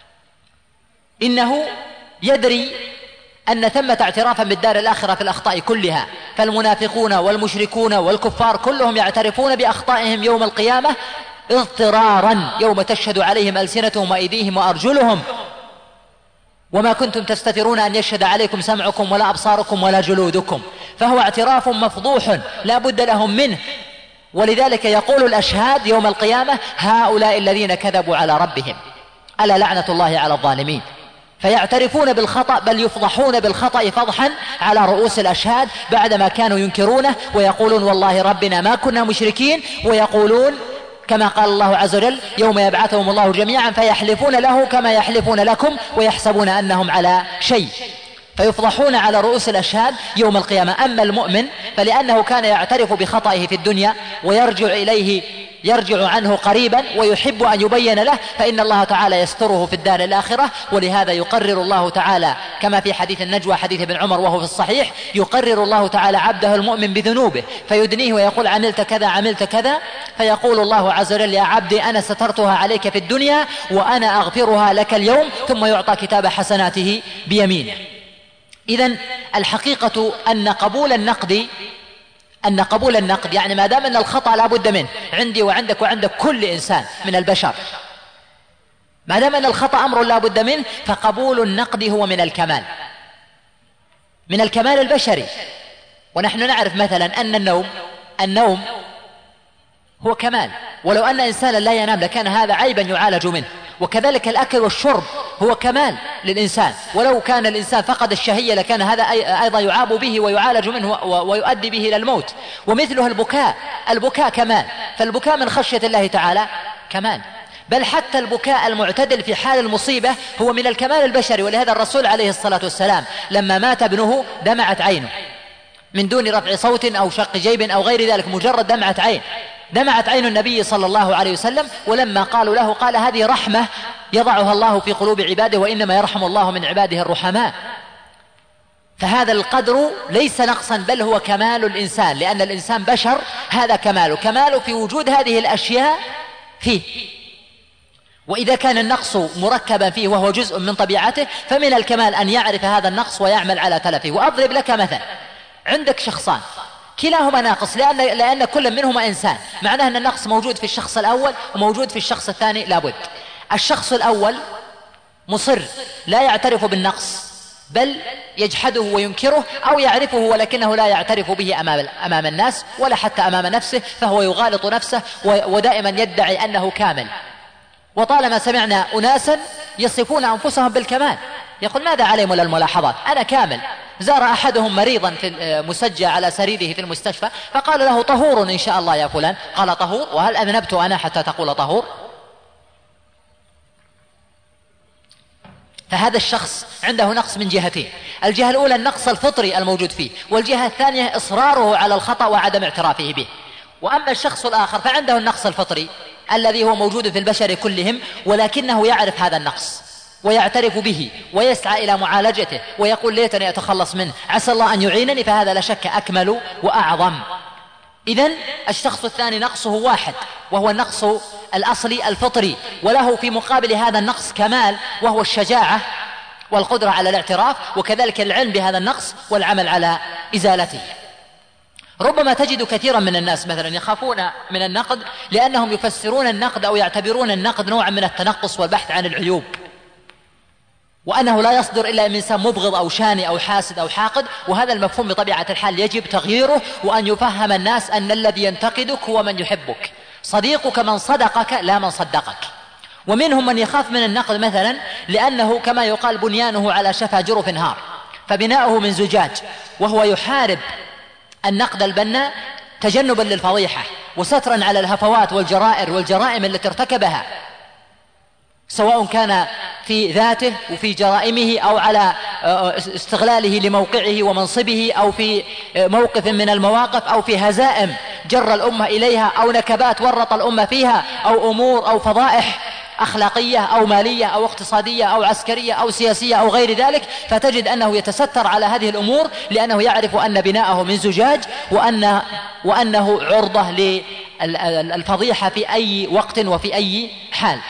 إنه يدري أن ثمة اعترافا بالدار الآخرة في الأخطاء كلها، فالمنافقون والمشركون والكفار كلهم يعترفون بأخطائهم يوم القيامة اضطرارا يوم تشهد عليهم ألسنتهم وأيديهم وأرجلهم وما كنتم تستترون أن يشهد عليكم سمعكم ولا أبصاركم ولا جلودكم، فهو اعتراف مفضوح لا بد لهم منه. ولذلك يقول الأشهاد يوم القيامة هؤلاء الذين كذبوا على ربهم ألا لعنة الله على الظالمين، فيعترفون بالخطأ بل يفضحون بالخطأ فضحا على رؤوس الأشهاد بعدما كانوا ينكرونه ويقولون والله ربنا ما كنا مشركين، ويقولون كما قال الله عز وجل يوم يبعثهم الله جميعا فيحلفون له كما يحلفون لكم ويحسبون أنهم على شيء، فيفضحون على رؤوس الأشهاد يوم القيامة. أما المؤمن فلأنه كان يعترف بخطئه في الدنيا ويرجع إليه يرجع عنه قريبا ويحب أن يبين له، فإن الله تعالى يستره في الدار الآخرة. ولهذا يقرر الله تعالى كما في حديث النجوى حديث ابن عمر وهو في الصحيح، يقرر الله تعالى عبده المؤمن بذنوبه فيدنيه ويقول عملت كذا عملت كذا، فيقول الله عز وجل يا عبدي أنا سترتها عليك في الدنيا وأنا أغفرها لك اليوم، ثم يعطى كتاب حسناته بيمينه. إذن الحقيقة أن قبول النقد أن قبول النقد يعني ما دام أن الخطأ لا بد منه عندي وعندك وعند كل إنسان من البشر، ما دام أن الخطأ أمر لا بد منه، فقبول النقد هو من الكمال من الكمال البشري. ونحن نعرف مثلا أن النوم النوم هو كمال، ولو أن إنسانا لا ينام لكان هذا عيبا يعالج منه. وكذلك الأكل والشرب هو كمال للإنسان، ولو كان الإنسان فقد الشهية لكان هذا أيضا يعاب به ويعالج منه ويؤدي به إلى الموت. ومثله البكاء البكاء كمال، فالبكاء من خشية الله تعالى كمال. بل حتى البكاء المعتدل في حال المصيبة هو من الكمال البشري. ولهذا الرسول عليه الصلاة والسلام لما مات ابنه دمعت عينه من دون رفع صوت أو شق جيب أو غير ذلك، مجرد دمعة عين، دمعت عين النبي صلى الله عليه وسلم. ولما قالوا له قال هذه رحمة يضعها الله في قلوب عباده وإنما يرحم الله من عباده الرحماء. فهذا القدر ليس نقصا بل هو كمال الإنسان، لأن الإنسان بشر، هذا كماله، كماله في وجود هذه الأشياء فيه. وإذا كان النقص مركبا فيه وهو جزء من طبيعته فمن الكمال أن يعرف هذا النقص ويعمل على تلفه. وأضرب لك مثل، عندك شخصان كلاهما ناقص لأن, لأن كل منهما إنسان، معناه أن النقص موجود في الشخص الأول وموجود في الشخص الثاني لابد. الشخص الأول مصر لا يعترف بالنقص بل يجحده وينكره، أو يعرفه ولكنه لا يعترف به أمام, أمام الناس ولا حتى أمام نفسه، فهو يغالط نفسه ودائما يدعي أنه كامل. وطالما سمعنا أناسا يصفون أنفسهم بالكمال يقول ماذا عليهم ولا الملاحظات، أنا كامل. زار أحدهم مريضا في مسجى على سريره في المستشفى فقال له طهور إن شاء الله يا فلان، قال طهور؟ وهل أذنبت أنا حتى تقول طهور؟ فهذا الشخص عنده نقص من جهتين، الجهة الأولى النقص الفطري الموجود فيه، والجهة الثانية إصراره على الخطأ وعدم اعترافه به. وأما الشخص الآخر فعنده النقص الفطري الذي هو موجود في البشر كلهم، ولكنه يعرف هذا النقص ويعترف به ويسعى إلى معالجته ويقول ليتني أتخلص منه، عسى الله أن يعينني، فهذا لا شك أكمل وأعظم. إذن الشخص الثاني نقصه واحد وهو النقص الأصلي الفطري، وله في مقابل هذا النقص كمال وهو الشجاعة والقدرة على الاعتراف، وكذلك العلم بهذا النقص والعمل على إزالته. ربما تجد كثيرا من الناس مثلا يخافون من النقد لأنهم يفسرون النقد أو يعتبرون النقد نوعا من التنقص والبحث عن العيوب، وأنه لا يصدر إلا من إنسان مبغض أو شاني أو حاسد أو حاقد. وهذا المفهوم بطبيعة الحال يجب تغييره، وأن يفهم الناس أن الذي ينتقدك هو من يحبك، صديقك من صدقك لا من صدقك. ومنهم من يخاف من النقد مثلا لأنه كما يقال بنيانه على شفا جرف هار، فبناؤه من زجاج، وهو يحارب النقد البناء تجنبا للفضيحة وسترا على الهفوات والجرائر والجرائم التي ارتكبها، سواء كان في ذاته وفي جرائمه أو على استغلاله لموقعه ومنصبه، أو في موقف من المواقف، أو في هزائم جر الأمة إليها، أو نكبات ورط الأمة فيها، أو أمور أو فضائح أخلاقية أو مالية أو اقتصادية أو عسكرية أو سياسية أو غير ذلك. فتجد أنه يتستر على هذه الأمور لأنه يعرف أن بناءه من زجاج، وأن وأنه عرضة للفضيحة في أي وقت وفي أي حال.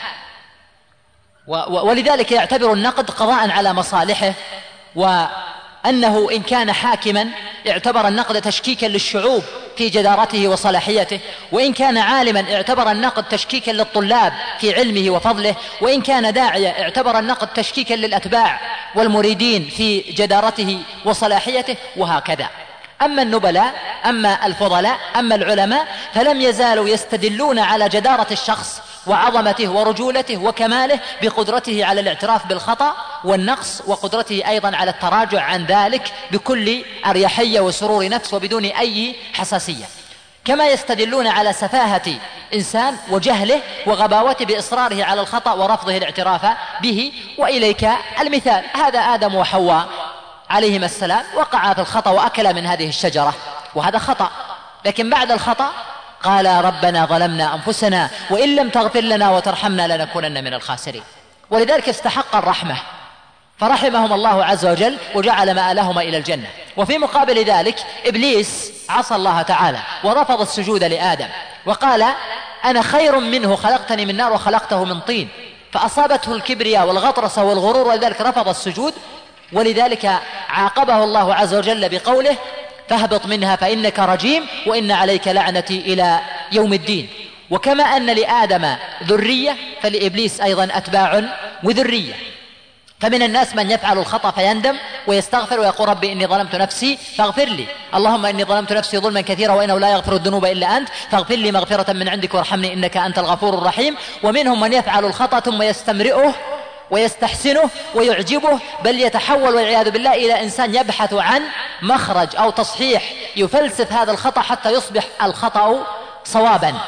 ولذلك يعتبر النقد قضاء على مصالحه، وأنه إن كان حاكما اعتبر النقد تشكيكا للشعوب في جدارته وصلاحيته، وإن كان عالما اعتبر النقد تشكيكا للطلاب في علمه وفضله، وإن كان داعية اعتبر النقد تشكيكا للأتباع والمريدين في جدارته وصلاحيته، وهكذا. أما النبلاء، أما الفضلاء، أما العلماء فلم يزالوا يستدلون على جدارة الشخص وعظمته ورجولته وكماله بقدرته على الاعتراف بالخطأ والنقص، وقدرته أيضا على التراجع عن ذلك بكل أريحية وسرور نفس وبدون أي حساسية، كما يستدلون على سفاهة إنسان وجهله وغباوته بإصراره على الخطأ ورفضه الاعتراف به. وإليك المثال، هذا آدم وحواء عليهما السلام وقعا في الخطأ وأكلا من هذه الشجرة، وهذا خطأ، لكن بعد الخطأ قال ربنا ظلمنا أنفسنا وإن لم تغفر لنا وترحمنا لنكونن من الخاسرين. ولذلك استحق الرحمة فرحمهم الله عز وجل وجعل مآلهما إلى الجنة. وفي مقابل ذلك إبليس عصى الله تعالى ورفض السجود لآدم وقال أنا خير منه خلقتني من نار وخلقته من طين، فأصابته الكبرياء والغطرسة والغرور ولذلك رفض السجود. ولذلك عاقبه الله عز وجل بقوله فاهبط منها فإنك رجيم وإن عليك لعنتي إلى يوم الدين. وكما أن لآدم ذرية فلإبليس أيضا أتباع وذرية، فمن الناس من يفعل الخطأ فيندم ويستغفر ويقول ربي إني ظلمت نفسي فاغفر لي، اللهم إني ظلمت نفسي ظلما كثيرا وإنه لا يغفر الذنوب إلا أنت فاغفر لي مغفرة من عندك وارحمني إنك أنت الغفور الرحيم. ومنهم من يفعل الخطأ ثم يستمرئه ويستحسنه ويعجبه، بل يتحول والعياذ بالله إلى إنسان يبحث عن مخرج أو تصحيح، يفلسف هذا الخطأ حتى يصبح الخطأ صوابا.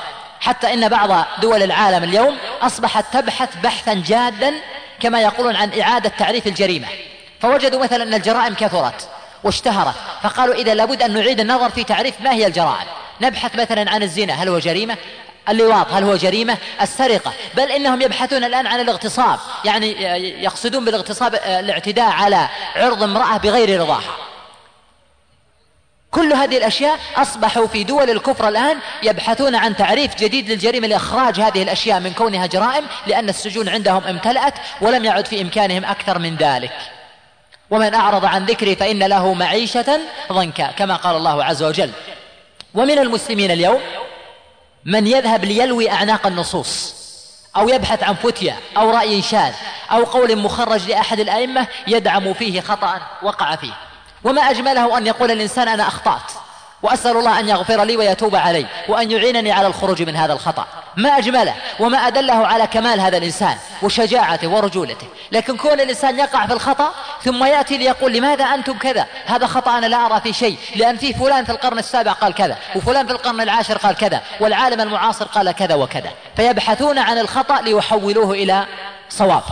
حتى إن بعض دول العالم اليوم أصبحت تبحث بحثا جادا كما يقولون عن إعادة تعريف الجريمة، فوجدوا مثلا أن الجرائم كثرت واشتهرت، فقالوا إذا لابد أن نعيد النظر في تعريف ما هي الجرائم. نبحث مثلا عن الزنا، هل هو جريمة؟ اللواط هل هو جريمة؟ السرقة، بل إنهم يبحثون الآن عن الاغتصاب، يعني يقصدون بالاغتصاب الاعتداء على عرض امرأة بغير رضاها. كل هذه الأشياء أصبحوا في دول الكفر الآن يبحثون عن تعريف جديد للجريمة لإخراج هذه الأشياء من كونها جرائم، لأن السجون عندهم امتلأت ولم يعد في إمكانهم أكثر من ذلك. ومن أعرض عن ذكري فإن له معيشة ضنكا كما قال الله عز وجل. ومن المسلمين اليوم من يذهب ليلوي أعناق النصوص أو يبحث عن فتية أو رأي شاذ أو قول مخرج لأحد الأئمة يدعم فيه خطأ وقع فيه. وما أجمله أن يقول الإنسان أنا أخطأت وأسأل الله أن يغفر لي ويتوب علي وأن يعينني على الخروج من هذا الخطأ. ما أجمله وما أدله على كمال هذا الإنسان وشجاعته ورجولته. لكن كون الإنسان يقع في الخطأ ثم يأتي ليقول لماذا أنتم كذا، هذا خطأ أنا لا أرى في شيء، لأن في فلان في القرن السابع قال كذا وفلان في القرن العاشر قال كذا والعالم المعاصر قال كذا وكذا، فيبحثون عن الخطأ ليحولوه إلى صواب.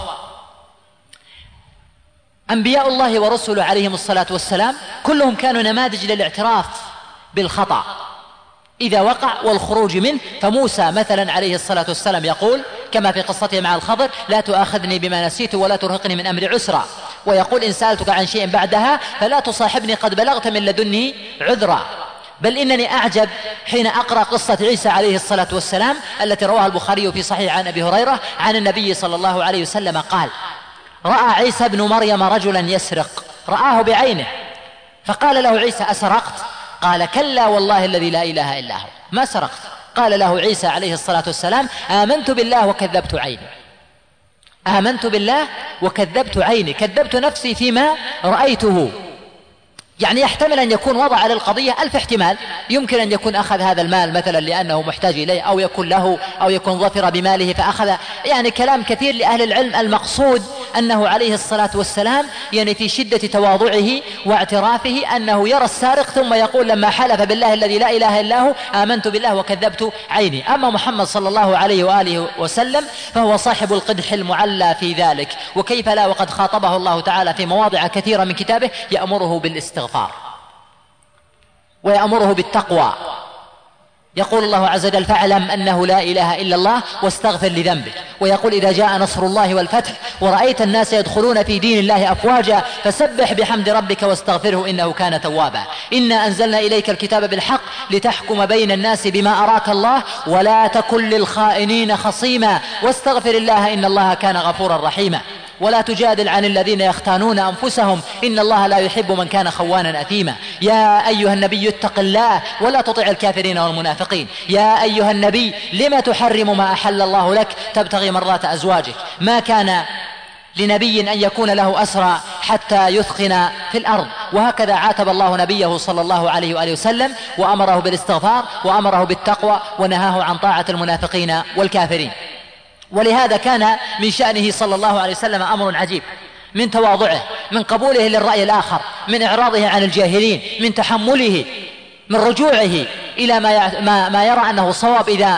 أنبياء الله ورسله عليهم الصلاة والسلام كلهم كانوا نماذج للاعتراف بالخطأ إذا وقع والخروج منه. فموسى مثلا عليه الصلاة والسلام يقول كما في قصته مع الخضر لا تؤاخذني بما نسيت ولا ترهقني من أمر عسرا، ويقول إن سألتك عن شيء بعدها فلا تصاحبني قد بلغت من لدني عذرا. بل إنني أعجب حين أقرأ قصة عيسى عليه الصلاة والسلام التي رواها البخاري في صحيح عن أبي هريرة عن النبي صلى الله عليه وسلم قال رأى عيسى بن مريم رجلا يسرق، رآه بعينه، فقال له عيسى أسرقت؟ قال كلا والله الذي لا إله إلا هو ما سرقت. قال له عيسى عليه الصلاة والسلام آمنت بالله وكذبت عيني، آمنت بالله وكذبت عيني، كذبت نفسي فيما رأيته. يعني يحتمل أن يكون وضع للقضية ألف احتمال، يمكن أن يكون أخذ هذا المال مثلا لأنه محتاج إليه، أو يكون له، أو يكون ظفر بماله فأخذ، يعني كلام كثير لأهل العلم. المقصود أنه عليه الصلاة والسلام يعني في شدة تواضعه واعترافه أنه يرى السارق ثم يقول لما حلف بالله الذي لا إله إلا هو آمنت بالله وكذبت عيني. أما محمد صلى الله عليه وآله وسلم فهو صاحب القدح المعلى في ذلك، وكيف لا وقد خاطبه الله تعالى في مواضع كثيرة من كتابه يأمره بالاستغفار ويأمره بالتقوى. يقول الله عز وجل فاعلم أنه لا إله إلا الله واستغفر لذنبك. ويقول إذا جاء نصر الله والفتح ورأيت الناس يدخلون في دين الله أفواجا فسبح بحمد ربك واستغفره إنه كان توابا. إنا أنزلنا إليك الكتاب بالحق لتحكم بين الناس بما أراك الله ولا تكن للخائنين خصيما واستغفر الله إن الله كان غفورا رحيما. ولا تجادل عن الذين يختانون أنفسهم إن الله لا يحب من كان خوانا أثيما. يا أيها النبي اتق الله ولا تطع الكافرين والمنافقين. يا أيها النبي لما تحرم ما أحل الله لك تبتغي مرضات أزواجك. ما كان لنبي أن يكون له أسرى حتى يثخن في الأرض. وهكذا عاتب الله نبيه صلى الله عليه وآله وسلم وأمره بالاستغفار وأمره بالتقوى ونهاه عن طاعة المنافقين والكافرين. ولهذا كان من شأنه صلى الله عليه وسلم أمر عجيب، من تواضعه، من قبوله للرأي الآخر، من إعراضه عن الجاهلين، من تحمله، من رجوعه إلى ما ما يرى أنه صواب إذا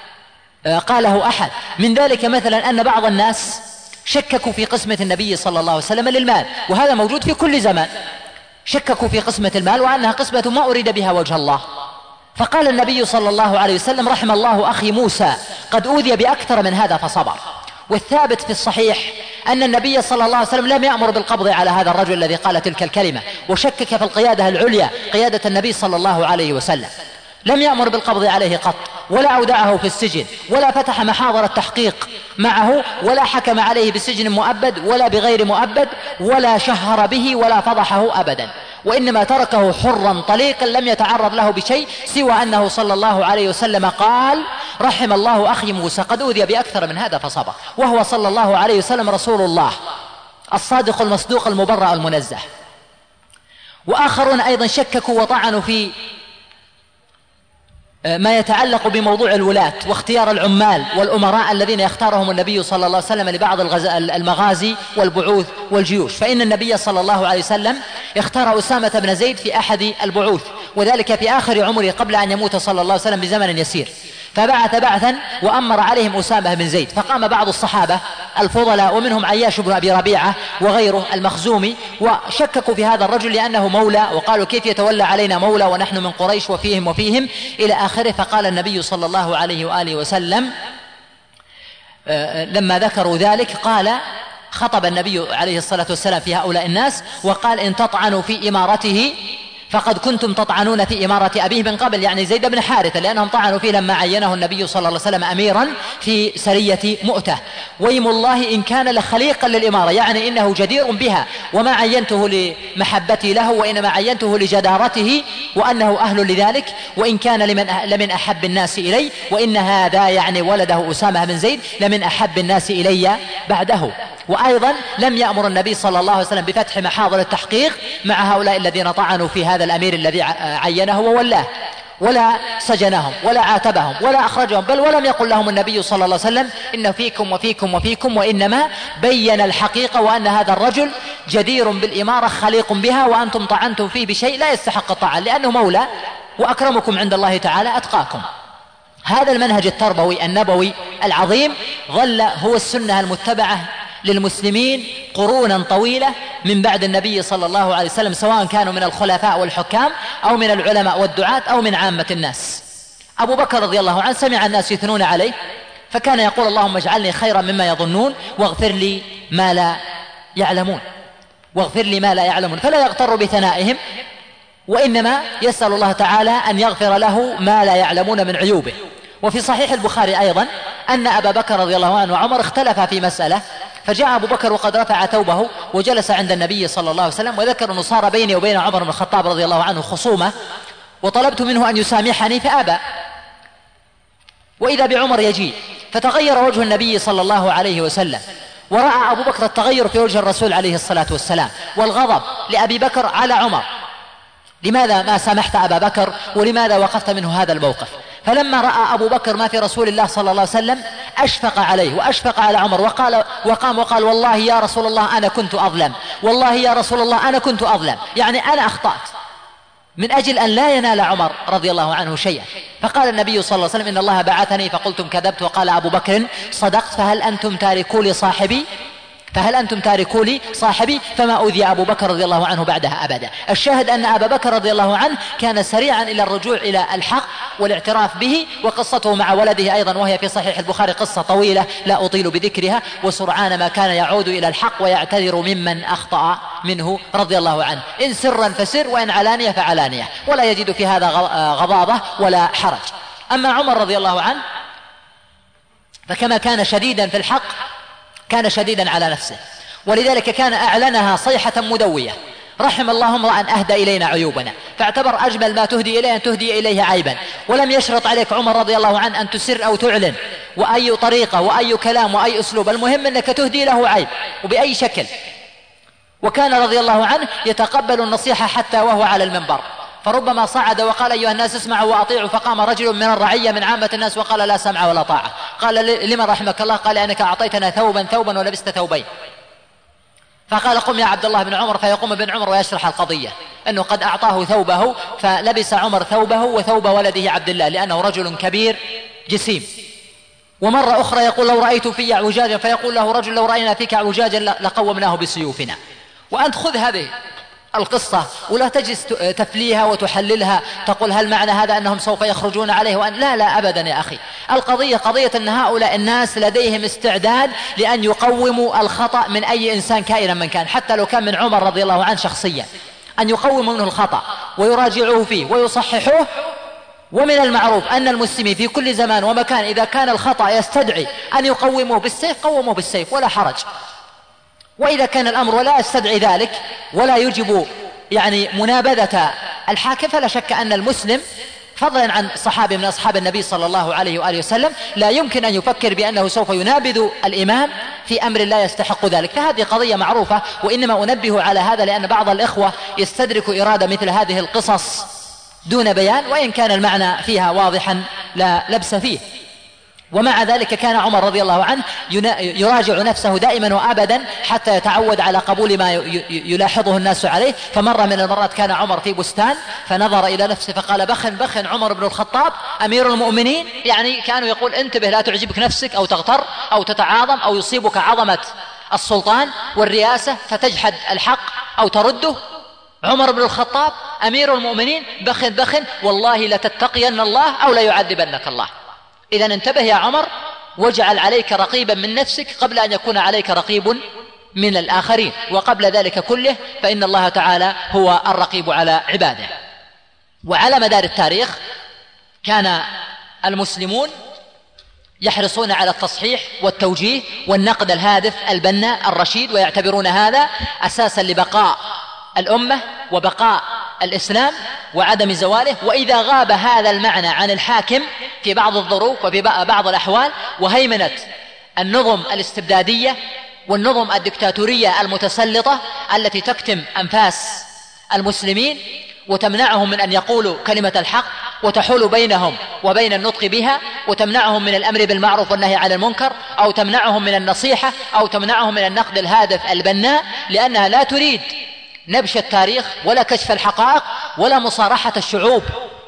قاله أحد. من ذلك مثلا أن بعض الناس شككوا في قسمة النبي صلى الله عليه وسلم للمال، وهذا موجود في كل زمان، شككوا في قسمة المال وأنها قسمة ما أريد بها وجه الله. فقال النبي صلى الله عليه وسلم رحم الله أخي موسى قد أوذي بأكثر من هذا فصبر. والثابت في الصحيح أن النبي صلى الله عليه وسلم لم يأمر بالقبض على هذا الرجل الذي قال تلك الكلمة وشكك في القيادة العليا قيادة النبي صلى الله عليه وسلم، لم يأمر بالقبض عليه قط، ولا أودعه في السجن، ولا فتح محاضر التحقيق معه، ولا حكم عليه بسجن مؤبد ولا بغير مؤبد، ولا شهر به ولا فضحه أبدا، وإنما تركه حرا طليقا لم يتعرض له بشيء سوى أنه صلى الله عليه وسلم قال رحم الله أخي موسى قد أوذي بأكثر من هذا فصبر. وهو صلى الله عليه وسلم رسول الله الصادق المصدوق المبرأ المنزه. وآخرون أيضا شككوا وطعنوا في ما يتعلق بموضوع الولاة واختيار العمال والأمراء الذين يختارهم النبي صلى الله عليه وسلم لبعض المغازي والبعوث والجيوش. فإن النبي صلى الله عليه وسلم اختار أسامة بن زيد في أحد البعوث، وذلك في آخر عمره قبل أن يموت صلى الله عليه وسلم بزمن يسير. فبعث بعثا وأمر عليهم أسامة بن زيد، فقام بعض الصحابة الفضلاء ومنهم عياش بن أبي ربيعة وغيره المخزومي وشككوا في هذا الرجل لأنه مولى، وقالوا كيف يتولى علينا مولى ونحن من قريش وفيهم وفيهم إلى آخره. فقال النبي صلى الله عليه وآله وسلم لما ذكروا ذلك قال خطب النبي عليه الصلاة والسلام في هؤلاء الناس وقال إن تطعنوا في إمارته فقد كنتم تطعنون في إمارة أبيه من قبل، يعني زيد بن حارثة، لأنهم طعنوا فيه لما عينه النبي صلى الله عليه وسلم أميرا في سرية مؤتة. ويم الله إن كان لخليقا للإمارة، يعني إنه جدير بها، وما عينته لمحبتي له وإنما عينته لجدارته وأنه أهل لذلك، وإن كان لمن لمن أحب الناس إلي، وإن هذا يعني ولده أسامة بن زيد لمن أحب الناس إلي بعده. وأيضا لم يأمر النبي صلى الله عليه وسلم بفتح محاضر التحقيق مع هؤلاء الذين طعنوا في هذا الأمير الذي عينه وولاه، ولا سجنهم ولا عاتبهم ولا أخرجهم، بل ولم يقل لهم النبي صلى الله عليه وسلم إن فيكم وفيكم وفيكم، وإنما بين الحقيقة وأن هذا الرجل جدير بالإمارة خليق بها، وأنتم طعنتم فيه بشيء لا يستحق الطعن لأنه مولى، وأكرمكم عند الله تعالى أتقاكم. هذا المنهج التربوي النبوي العظيم ظل هو السنة المتبعة للمسلمين قرونا طويلة من بعد النبي صلى الله عليه وسلم، سواء كانوا من الخلفاء والحكام أو من العلماء والدعاة أو من عامة الناس. أبو بكر رضي الله عنه سمع الناس يثنون عليه فكان يقول اللهم اجعلني خيرا مما يظنون واغفر لي ما لا يعلمون، واغفر لي ما لا يعلمون، فلا يغتر بثنائهم، وإنما يسأل الله تعالى أن يغفر له ما لا يعلمون من عيوبه. وفي صحيح البخاري أيضا أن أبا بكر رضي الله عنه وعمر اختلفا في مسألة، فجاء أبو بكر وقد رفع ثوبه وجلس عند النبي صلى الله عليه وسلم وذكر أنه صار بيني وبين عمر بن الخطاب رضي الله عنه خصومة وطلبت منه أن يسامحني فأبى، وإذا بعمر يجيء، فتغير وجه النبي صلى الله عليه وسلم، ورأى أبو بكر التغير في وجه الرسول عليه الصلاة والسلام والغضب لأبي بكر على عمر، لماذا ما سامحت أبا بكر ولماذا وقفت منه هذا الموقف؟ فلما رأى أبو بكر ما في رسول الله صلى الله عليه وسلم أشفق عليه وأشفق على عمر، وقال وقام وقال والله يا رسول الله أنا كنت أظلم، والله يا رسول الله أنا كنت أظلم، يعني أنا أخطأت، من أجل أن لا ينال عمر رضي الله عنه شيئا. فقال النبي صلى الله عليه وسلم إن الله بعثني فقلتم كذبت، وقال أبو بكر صدقت، فهل أنتم تاركوا لي صاحبي فهل أنتم تاركوا لي صاحبي فما أوذي أبو بكر رضي الله عنه بعدها أبدا. الشاهد أن أبا بكر رضي الله عنه كان سريعا إلى الرجوع إلى الحق والاعتراف به، وقصته مع ولده أيضا وهي في صحيح البخاري قصة طويلة لا أطيل بذكرها، وسرعان ما كان يعود إلى الحق ويعتذر ممن أخطأ منه رضي الله عنه، إن سرا فسر وإن علانية فعلانية، ولا يجد في هذا غضاضة ولا حرج. أما عمر رضي الله عنه فكما كان شديدا في الحق كان شديدا على نفسه، ولذلك كان أعلنها صيحة مدوية، رحم الله امرأ أهدى إلينا عيوبنا، فاعتبر أجمل ما تهدي إليه أن تهدي إليه عيبا، ولم يشرط عليك عمر رضي الله عنه أن تسر أو تعلن، وأي طريقة وأي كلام وأي أسلوب، المهم أنك تهدي له عيب وبأي شكل. وكان رضي الله عنه يتقبل النصيحة حتى وهو على المنبر، فربما صعد وقال أيها الناس اسمعوا وأطيعوا، فقام رجل من الرعية من عامة الناس وقال لا سمع ولا طاعة. قال لمن رحمك الله؟ قال أنك أعطيتنا ثوبا ثوبا ولبست ثوبين. فقال قم يا عبد الله بن عمر، فيقوم ابن عمر ويشرح القضية أنه قد أعطاه ثوبه، فلبس عمر ثوبه وثوب ولده عبد الله لأنه رجل كبير جسيم. ومرة أخرى يقول لو رأيت في اعوجاجا، فيقول له رجل لو رأينا فيك اعوجاجا لقومناه بسيوفنا. وأنت خذ هذه القصة ولا تجلس تفليها وتحللها تقول هل معنى هذا أنهم سوف يخرجون عليه وأن لا لا أبدا يا أخي. القضية قضية أن هؤلاء الناس لديهم استعداد لأن يقوموا الخطأ من أي إنسان كائنا من كان، حتى لو كان من عمر رضي الله عنه شخصيا، أن يقوموا منه الخطأ ويراجعوه فيه ويصححوه. ومن المعروف أن المسلمين في كل زمان ومكان إذا كان الخطأ يستدعي أن يقوموه بالسيف قوموه بالسيف ولا حرج، وإذا كان الأمر لا يستدعي ذلك ولا يجب يعني منابذة الحاكم، فلا شك أن المسلم فضلا عن صحابي من أصحاب النبي صلى الله عليه وآله وسلم لا يمكن أن يفكر بأنه سوف ينابذ الإمام في أمر لا يستحق ذلك. فهذه قضية معروفة، وإنما أنبه على هذا لأن بعض الإخوة يستدرك إرادة مثل هذه القصص دون بيان، وإن كان المعنى فيها واضحا لا لبس فيه. ومع ذلك كان عمر رضي الله عنه يراجع نفسه دائما وأبدا حتى يتعود على قبول ما يلاحظه الناس عليه. فمرة من المرات كان عمر في بستان فنظر إلى نفسه فقال: بخن بخن عمر بن الخطاب أمير المؤمنين. يعني كانوا يقول: انتبه لا تعجبك نفسك أو تغتر أو تتعاظم أو يصيبك عظمة السلطان والرئاسة فتجحد الحق أو ترده. عمر بن الخطاب أمير المؤمنين، بخن بخن والله لتتقين الله أو لا يعذبنك الله. إذا انتبه يا عمر واجعل عليك رقيبا من نفسك قبل أن يكون عليك رقيب من الآخرين، وقبل ذلك كله فإن الله تعالى هو الرقيب على عباده. وعلى مدار التاريخ كان المسلمون يحرصون على التصحيح والتوجيه والنقد الهادف البناء الرشيد، ويعتبرون هذا أساسا لبقاء الأمة وبقاء الإسلام وعدم زواله. وإذا غاب هذا المعنى عن الحاكم في بعض الظروف وفي بعض الأحوال وهيمنة النظم الاستبدادية والنظم الدكتاتورية المتسلطة التي تكتم أنفاس المسلمين وتمنعهم من أن يقولوا كلمة الحق وتحول بينهم وبين النطق بها، وتمنعهم من الأمر بالمعروف والنهي عن المنكر، أو تمنعهم من النصيحة، أو تمنعهم من النقد الهادف البناء، لأنها لا تريد نبش التاريخ ولا كشف الحقائق ولا مصارحة الشعوب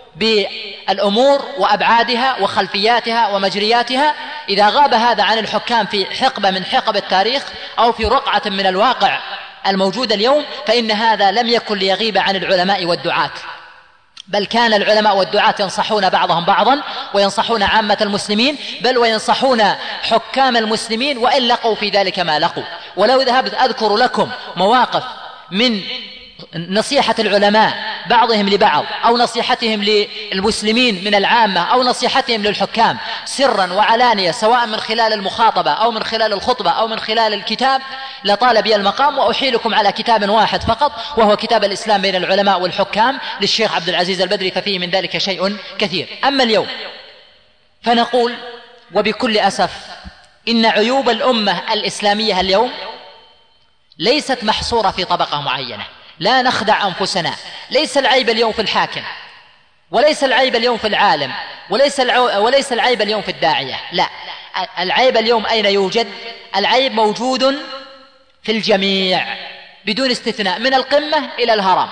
بالأمور وأبعادها وخلفياتها ومجرياتها. إذا غاب هذا عن الحكام في حقبة من حقب التاريخ أو في رقعة من الواقع الموجود اليوم فإن هذا لم يكن ليغيب عن العلماء والدعاة، بل كان العلماء والدعاة ينصحون بعضهم بعضا وينصحون عامة المسلمين، بل وينصحون حكام المسلمين وإن لقوا في ذلك ما لقوا. ولو ذهبت أذكر لكم مواقف من نصيحة العلماء بعضهم لبعض أو نصيحتهم للمسلمين من العامة أو نصيحتهم للحكام سرا وعلانية سواء من خلال المخاطبة أو من خلال الخطبة أو من خلال الكتاب لطال بي المقام. وأحيلكم على كتاب واحد فقط وهو كتاب الإسلام بين العلماء والحكام للشيخ عبد العزيز البدري، ففيه من ذلك شيء كثير. أما اليوم فنقول وبكل أسف إن عيوب الأمة الإسلامية اليوم ليست محصورة في طبقة معينة. لا نخدع أنفسنا، ليس العيب اليوم في الحاكم، وليس العيب اليوم في العالم، وليس العو... وليس العيب اليوم في الداعية، لا، العيب اليوم أين يوجد؟ العيب موجود في الجميع بدون استثناء من القمة إلى الهرم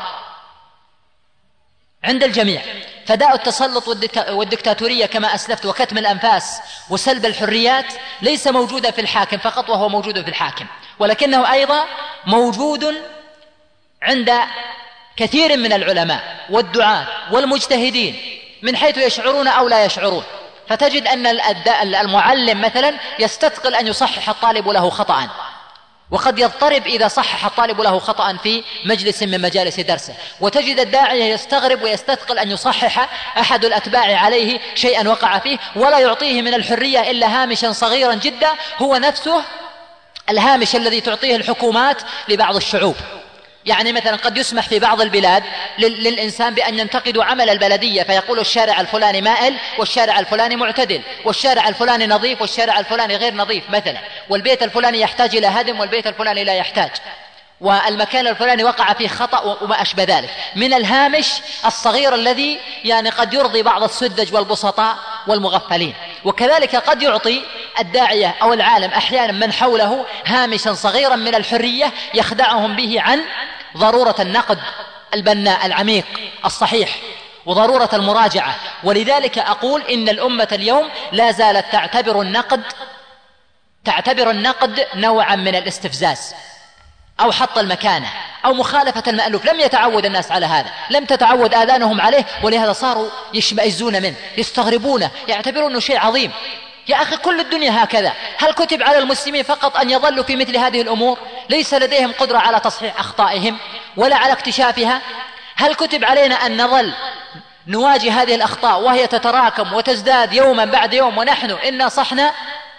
عند الجميع. فداء التسلط والدكتاتورية كما أسلفت وكتم الأنفاس وسلب الحريات ليس موجودا في الحاكم فقط، وهو موجود في الحاكم، ولكنه أيضا موجود عند كثير من العلماء والدعاة والمجتهدين من حيث يشعرون أو لا يشعرون. فتجد أن المعلم مثلا يستثقل أن يصحح الطالب له خطأ، وقد يضطرب إذا صحح الطالب له خطأ في مجلس من مجالس درسه، وتجد الداعية يستغرب ويستثقل أن يصحح أحد الأتباع عليه شيئا وقع فيه ولا يعطيه من الحرية إلا هامشا صغيرا جدا هو نفسه الهامش الذي تعطيه الحكومات لبعض الشعوب. يعني مثلا قد يسمح في بعض البلاد للإنسان بأن ينتقد عمل البلدية فيقول الشارع الفلاني مائل والشارع الفلاني معتدل والشارع الفلاني نظيف والشارع الفلاني غير نظيف مثلا، والبيت الفلاني يحتاج إلى هدم والبيت الفلاني لا يحتاج، والمكان الفلاني وقع فيه خطأ وما أشبه ذلك من الهامش الصغير الذي يعني قد يرضي بعض السذج والبسطاء والمغفلين. وكذلك قد يعطي الداعية أو العالم أحيانا من حوله هامشا صغيرا من الحرية يخدعهم به عن ضرورة النقد البناء العميق الصحيح وضرورة المراجعة. ولذلك أقول إن الأمة اليوم لا زالت تعتبر النقد تعتبر النقد نوعا من الاستفزاز أو حط المكانة أو مخالفة المألوف. لم يتعود الناس على هذا، لم تتعود آذانهم عليه، ولهذا صاروا يشمئزون منه يستغربونه يعتبرونه شيء عظيم. يا أخي كل الدنيا هكذا. هل كتب على المسلمين فقط أن يظلوا في مثل هذه الأمور؟ ليس لديهم قدرة على تصحيح أخطائهم ولا على اكتشافها. هل كتب علينا أن نظل نواجه هذه الأخطاء وهي تتراكم وتزداد يوما بعد يوم ونحن إنا صحنا؟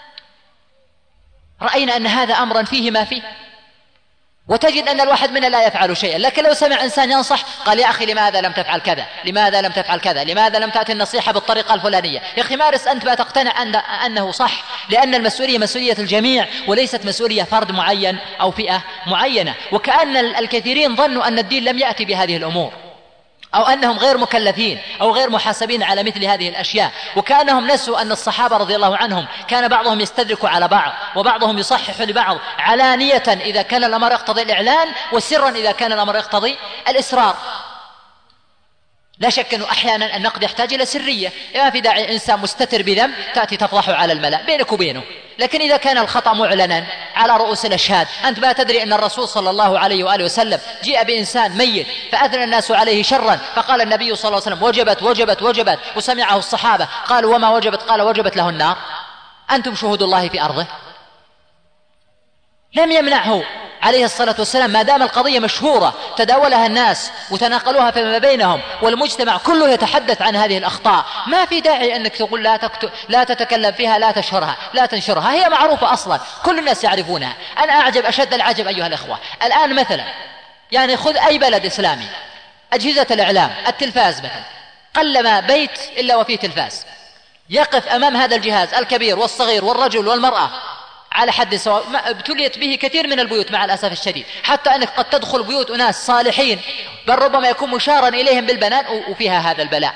رأينا أن هذا أمرا فيه ما فيه، وتجد أن الواحد منا لا يفعل شيئا. لكن لو سمع إنسان ينصح قال يا أخي لماذا لم تفعل كذا، لماذا لم تفعل كذا، لماذا لم تأتي النصيحة بالطريقة الفلانية، يا أخي مارس أنت ما تقتنع أن أنه صح، لأن المسؤولية مسؤولية الجميع وليست مسؤولية فرد معين أو فئة معينة. وكأن الكثيرين ظنوا أن الدين لم يأتي بهذه الأمور، أو أنهم غير مكلفين أو غير محاسبين على مثل هذه الأشياء، وكأنهم نسوا أن الصحابة رضي الله عنهم كان بعضهم يستدرك على بعض، وبعضهم يصحح لبعض علانية إذا كان الأمر يقتضي الإعلان، وسرا إذا كان الأمر يقتضي الإسرار. لا شك أنه أحيانا النقد يحتاج إلى سرية، ما في داعي إنسان مستتر بذنب تأتي تفضحه على الملأ بينك وبينه. لكن إذا كان الخطأ معلنا على رؤوس الأشهاد، أنت ما تدري أن الرسول صلى الله عليه وآله وسلم جاء بإنسان ميت فأثنى الناس عليه شرا، فقال النبي صلى الله عليه وسلم وجبت وجبت وجبت، وسمعه الصحابة قالوا وما وجبت؟ قال وجبت له النار. أنتم شهود الله في أرضه. لم يمنعه عليه الصلاة والسلام ما دام القضية مشهورة تداولها الناس وتناقلوها فيما بينهم والمجتمع كله يتحدث عن هذه الأخطاء، ما في داعي أنك تقول لا, تكت... لا تتكلم فيها، لا تشهرها، لا تنشرها، هي معروفة أصلا كل الناس يعرفونها. أنا أعجب أشد العجب أيها الأخوة الآن مثلا، يعني خذ أي بلد إسلامي، أجهزة الإعلام التلفاز مثلا، قلما بيت إلا وفيه تلفاز، يقف أمام هذا الجهاز الكبير والصغير والرجل والمرأة على حد سواء، ابتليت به كثير من البيوت مع الأسف الشديد، حتى أنك قد تدخل بيوت أناس صالحين بل ربما يكون مشارا إليهم بالبنان وفيها هذا البلاء.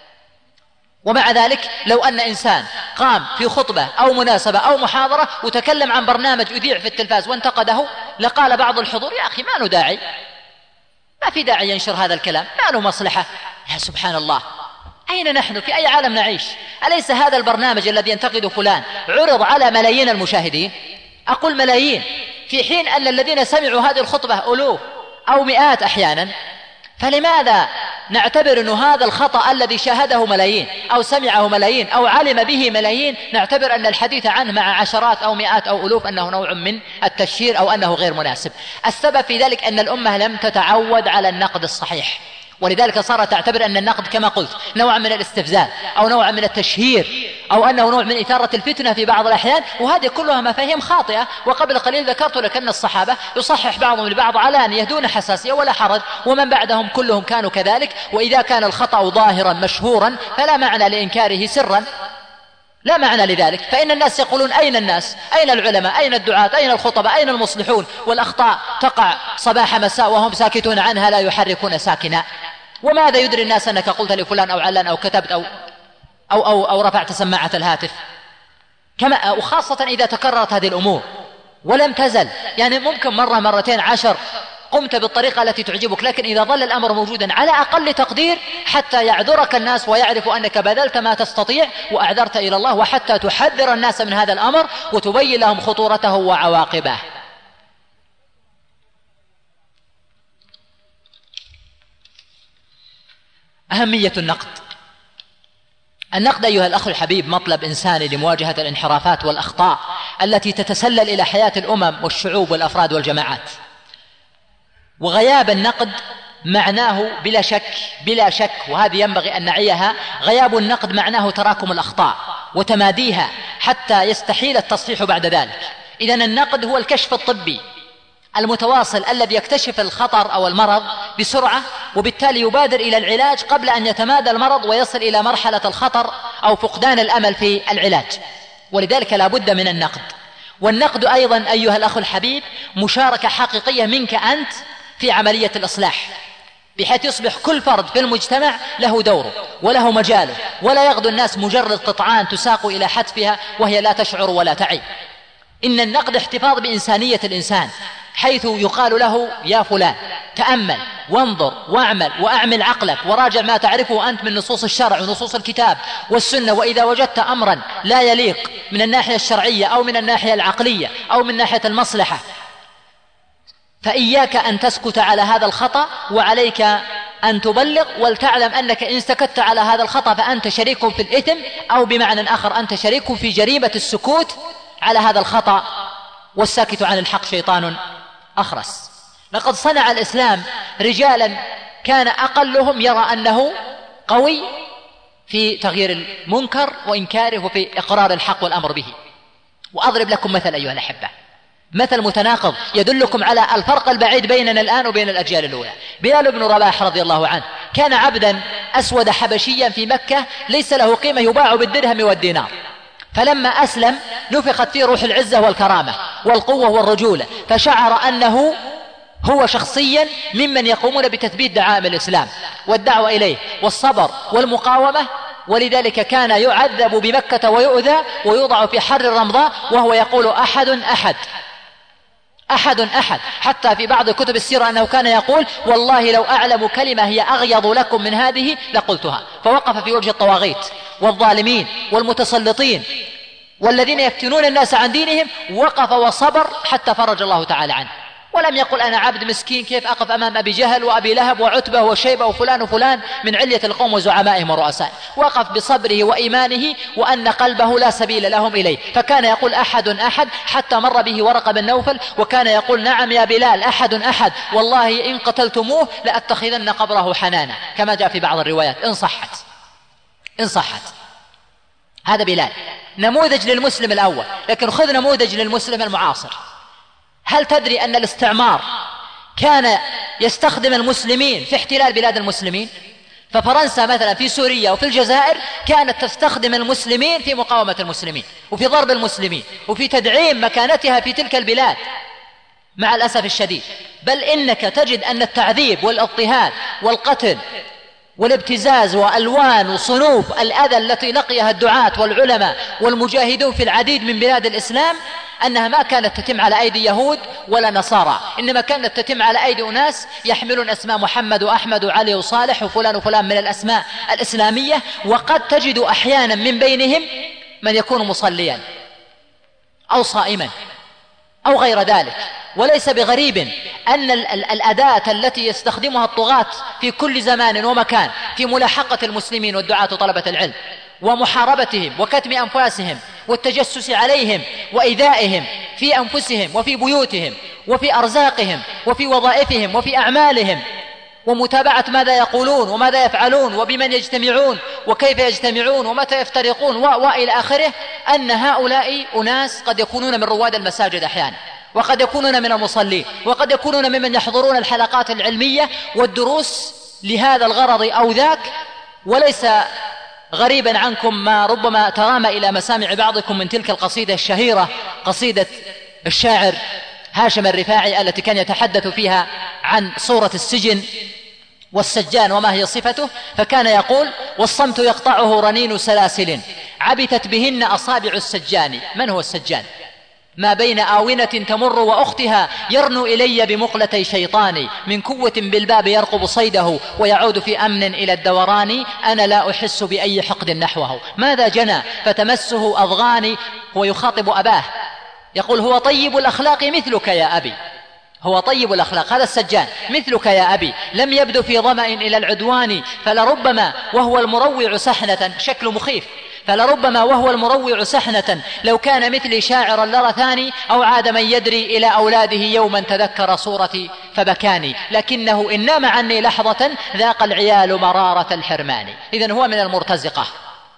ومع ذلك لو أن إنسان قام في خطبة أو مناسبة أو محاضرة وتكلم عن برنامج يذيع في التلفاز وانتقده، لقال بعض الحضور يا أخي ما له داعي، ما في داعي ينشر هذا الكلام، ما له مصلحة. يا سبحان الله، أين نحن؟ في أي عالم نعيش؟ أليس هذا البرنامج الذي ينتقد فلان عرض على ملايين المشاهدين؟ أقول ملايين، في حين أن الذين سمعوا هذه الخطبة ألوف أو مئات أحيانا. فلماذا نعتبر أن هذا الخطأ الذي شاهده ملايين أو سمعه ملايين أو علم به ملايين، نعتبر أن الحديث عنه مع عشرات أو مئات أو ألوف أنه نوع من التشهير أو أنه غير مناسب؟ السبب في ذلك أن الأمة لم تتعود على النقد الصحيح، ولذلك صارت تعتبر أن النقد كما قلت نوع من الاستفزاز أو نوع من التشهير أو أنه نوع من إثارة الفتنة في بعض الأحيان، وهذه كلها مفاهيم خاطئة. وقبل قليل ذكرت لك أن الصحابة يصحح بعضهم لبعض علانية دون حساسية ولا حرج، ومن بعدهم كلهم كانوا كذلك. وإذا كان الخطأ ظاهرا مشهورا فلا معنى لإنكاره سرا، لا معنى لذلك، فإن الناس يقولون أين الناس؟ أين العلماء؟ أين الدعاة؟ أين الخطباء؟ أين المصلحون؟ والأخطاء تقع صباح مساء وهم ساكتون عنها لا يحركون ساكنا. وماذا يدري الناس أنك قلت لفلان أو علان أو كتبت أو أو أو, أو رفعت سماعة الهاتف؟ كما وخاصة إذا تكررت هذه الأمور ولم تزل، يعني ممكن مرة مرتين عشر قمت بالطريقة التي تعجبك، لكن إذا ظل الأمر موجودا على أقل تقدير حتى يعذرك الناس ويعرفوا أنك بذلت ما تستطيع وأعذرت إلى الله، وحتى تحذر الناس من هذا الأمر وتبين لهم خطورته وعواقبه. أهمية النقد. النقد أيها الأخ الحبيب مطلب إنساني لمواجهة الانحرافات والأخطاء التي تتسلل إلى حياة الأمم والشعوب والأفراد والجماعات. وغياب النقد معناه بلا شك بلا شك وهذه ينبغي أن نعيها، غياب النقد معناه تراكم الأخطاء وتماديها حتى يستحيل التصحيح بعد ذلك. إذن النقد هو الكشف الطبي المتواصل الذي يكتشف الخطر أو المرض بسرعة، وبالتالي يبادر إلى العلاج قبل أن يتمادى المرض ويصل إلى مرحلة الخطر أو فقدان الأمل في العلاج. ولذلك لا بد من النقد. والنقد أيضا أيها الأخ الحبيب مشاركة حقيقية منك أنت في عملية الإصلاح، بحيث يصبح كل فرد في المجتمع له دوره وله مجاله، ولا يغدو الناس مجرد قطعان تساق إلى حتفها وهي لا تشعر ولا تعي. إن النقد احتفاظ بإنسانية الإنسان، حيث يقال له يا فلان تأمل وانظر واعمل وأعمل عقلك وراجع ما تعرفه أنت من نصوص الشرع ونصوص الكتاب والسنة، وإذا وجدت أمرا لا يليق من الناحية الشرعية أو من الناحية العقلية أو من ناحية المصلحة فإياك أن تسكت على هذا الخطأ، وعليك أن تبلغ، ولتعلم أنك إن سكت على هذا الخطأ فأنت شريك في الإثم، أو بمعنى آخر أنت شريك في جريمة السكوت على هذا الخطأ، والساكت عن الحق شيطان أخرس. لقد صنع الإسلام رجالا كان أقلهم يرى أنه قوي في تغيير المنكر وإنكاره وفي إقرار الحق والأمر به. وأضرب لكم مثل أيها الأحبة، مثل متناقض يدلكم على الفرق البعيد بيننا الآن وبين الأجيال الأولى. بلال بن رباح رضي الله عنه كان عبدا أسود حبشيا في مكة ليس له قيمة، يباع بالدرهم والدينار. فلما أسلم نفخت فيه روح العزة والكرامة والقوة والرجولة، فشعر أنه هو شخصيا ممن يقومون بتثبيت دعائم الإسلام والدعوة إليه والصبر والمقاومة، ولذلك كان يعذب بمكة ويؤذى ويوضع في حر الرمضاء وهو يقول أحد أحد أحد أحد، حتى في بعض كتب السيرة أنه كان يقول والله لو أعلم كلمة هي أغيض لكم من هذه لقلتها. فوقف في وجه الطواغيت والظالمين والمتسلطين والذين يفتنون الناس عن دينهم، وقف وصبر حتى فرج الله تعالى عنه، ولم يقل أنا عبد مسكين كيف أقف أمام أبي جهل وأبي لهب وعتبة وشيبة وفلان وفلان من علية القوم وزعمائهم ورؤسائهم. وقف بصبره وإيمانه وأن قلبه لا سبيل لهم إليه، فكان يقول أحد أحد، حتى مر به ورقة بن نوفل وكان يقول نعم يا بلال أحد أحد، والله إن قتلتموه لأتخذن قبره حنانا، كما جاء في بعض الروايات إن صحت إن صحت. هذا بلال نموذج للمسلم الأول. لكن خذ نموذج للمسلم المعاصر. هل تدري أن الاستعمار كان يستخدم المسلمين في احتلال بلاد المسلمين؟ ففرنسا مثلا في سوريا وفي الجزائر كانت تستخدم المسلمين في مقاومة المسلمين وفي ضرب المسلمين وفي تدعيم مكانتها في تلك البلاد، مع الأسف الشديد. بل إنك تجد أن التعذيب والاضطهاد والقتل والابتزاز وألوان وصنوف الأذى التي لقيها الدعاة والعلماء والمجاهدون في العديد من بلاد الإسلام أنها ما كانت تتم على أيدي يهود ولا نصارى، إنما كانت تتم على أيدي أناس يحملون أسماء محمد وأحمد وعلي وصالح وفلان وفلان من الأسماء الإسلامية، وقد تجد أحيانا من بينهم من يكون مصليا أو صائما أو غير ذلك. وليس بغريب أن الأداة التي يستخدمها الطغاة في كل زمان ومكان في ملاحقة المسلمين والدعاة وطلبة العلم ومحاربتهم وكتم أنفاسهم والتجسس عليهم وإيذائهم في أنفسهم وفي بيوتهم وفي أرزاقهم وفي وظائفهم وفي أعمالهم، ومتابعة ماذا يقولون وماذا يفعلون وبمن يجتمعون وكيف يجتمعون ومتى يفترقون وإلى آخره، أن هؤلاء أناس قد يكونون من رواد المساجد أحيانا، وقد يكونون من المصلين، وقد يكونون ممن يحضرون الحلقات العلمية والدروس لهذا الغرض أو ذاك. وليس غريبا عنكم ما ربما ترام إلى مسامع بعضكم من تلك القصيدة الشهيرة، قصيدة الشاعر هاشم الرفاعي التي كان يتحدث فيها عن صورة السجن والسجان وما هي صفته، فكان يقول والصمت يقطعه رنين سلاسل عبثت بهن أصابع السجان. من هو السجان؟ ما بين آونة تمر وأختها يرنو إلي بمقلتي شيطاني، من كوة بالباب يرقب صيده ويعود في أمن إلى الدوران، أنا لا أحس بأي حقد نحوه، ماذا جنى فتمسه أضغاني. هو يخاطب أباه يقول هو طيب الأخلاق مثلك يا أبي، هو طيب الأخلاق هذا السجان مثلك يا أبي، لم يبدو في ظمأ إلى العدوان، فلربما وهو المروع سحنة، شكل مخيف، فلربما وهو المروع سحنة لو كان مثلي شاعرا لرثاني، أو عاد من يدري إلى أولاده يوما تذكر صورتي فبكاني، لكنه إن نام عني لحظة ذاق العيال مرارة الحرمان. إذن هو من المرتزقة.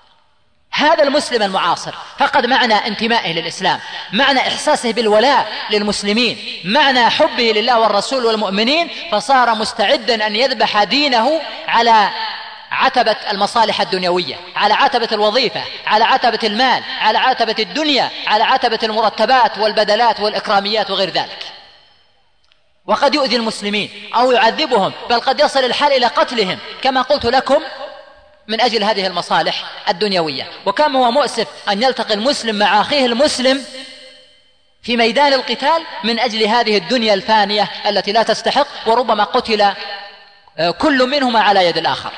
هذا المسلم المعاصر فقد معنى انتمائه للإسلام، معنى إحساسه بالولاء للمسلمين، معنى حبه لله والرسول والمؤمنين، فصار مستعدا أن يذبح دينه على عتبة المصالح الدنيوية، على عتبة الوظيفة، على عتبة المال، على عتبة الدنيا، على عتبة المرتبات والبدلات والإكراميات وغير ذلك. وقد يؤذي المسلمين أو يعذبهم، بل قد يصل الحال إلى قتلهم كما قلت لكم من أجل هذه المصالح الدنيوية. وكم هو مؤسف أن يلتقي المسلم مع أخيه المسلم في ميدان القتال من أجل هذه الدنيا الفانية التي لا تستحق، وربما قتل كل منهما على يد الآخر.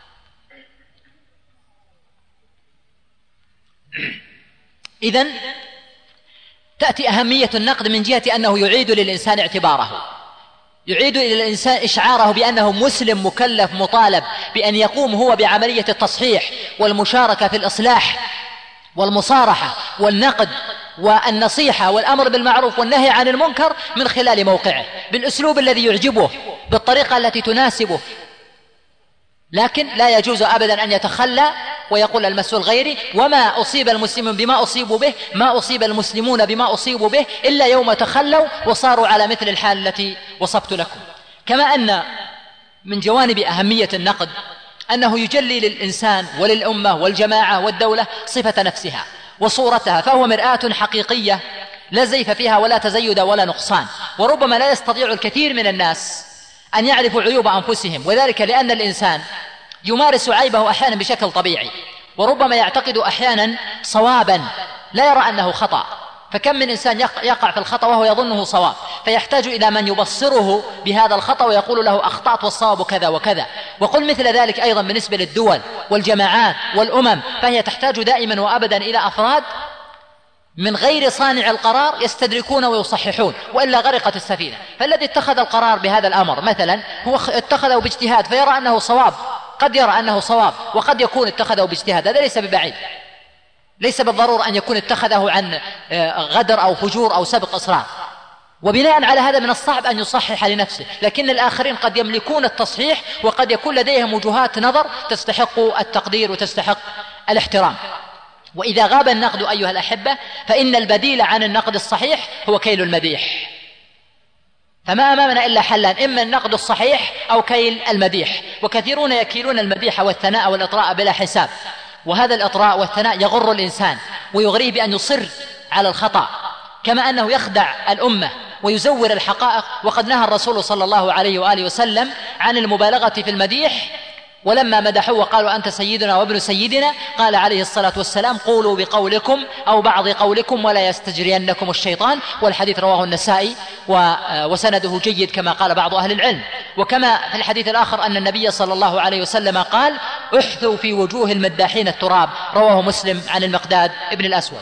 إذن تأتي أهمية النقد من جهة أنه يعيد للإنسان اعتباره، يعيد إلى الإنسان إشعاره بأنه مسلم مكلف مطالب بأن يقوم هو بعملية التصحيح والمشاركة في الإصلاح والمصارحة والنقد والنصيحة والأمر بالمعروف والنهي عن المنكر من خلال موقعه بالأسلوب الذي يعجبه بالطريقة التي تناسبه. لكن لا يجوز أبدا أن يتخلى ويقول المسؤول غيري، وما أصيب المسلمون بما أصيبوا به، ما أصيب المسلمون بما أصيبوا به إلا يوم تخلوا وصاروا على مثل الحال التي وصفت لكم. كما أن من جوانب أهمية النقد أنه يجلي للإنسان وللأمة والجماعة والدولة صفة نفسها وصورتها، فهو مرآة حقيقية لا زيف فيها ولا تزيد ولا نقصان، وربما لا يستطيع الكثير من الناس أن يعرفوا عيوب أنفسهم، وذلك لأن الإنسان يمارس عيبه أحيانا بشكل طبيعي، وربما يعتقد أحيانا صوابا لا يرى أنه خطأ، فكم من إنسان يقع في الخطأ وهو يظنه صواب، فيحتاج إلى من يبصره بهذا الخطأ ويقول له أخطأت والصواب كذا وكذا. وقل مثل ذلك أيضا بالنسبة للدول والجماعات والأمم، فهي تحتاج دائما وأبدا إلى أفراد من غير صانع القرار يستدركون ويصححون، وإلا غرقت السفينة. فالذي اتخذ القرار بهذا الأمر مثلا هو اتخذه باجتهاد فيرى أنه صواب، قد يرى أنه صواب وقد يكون اتخذه باجتهاد، هذا ليس ببعيد، ليس بالضرورة أن يكون اتخذه عن غدر أو فجور أو سبق إصرار. وبناء على هذا من الصعب أن يصحح لنفسه، لكن الآخرين قد يملكون التصحيح وقد يكون لديهم وجهات نظر تستحق التقدير وتستحق الاحترام. وإذا غاب النقد أيها الأحبة فإن البديل عن النقد الصحيح هو كيل المديح، فما أمامنا إلا حلان، إما النقد الصحيح أو كيل المديح. وكثيرون يكيلون المديح والثناء والإطراء بلا حساب، وهذا الإطراء والثناء يغر الإنسان ويغريه بأن يصر على الخطأ، كما أنه يخدع الأمة ويزور الحقائق. وقد نهى الرسول صلى الله عليه وآله وسلم عن المبالغة في المديح، ولما مدحوه وقالوا أنت سيدنا وابن سيدنا قال عليه الصلاة والسلام قولوا بقولكم أو بعض قولكم ولا يستجرينكم الشيطان. والحديث رواه النسائي وسنده جيد كما قال بعض أهل العلم. وكما في الحديث الآخر أن النبي صلى الله عليه وسلم قال احثوا في وجوه المداحين التراب، رواه مسلم عن المقداد ابن الأسود.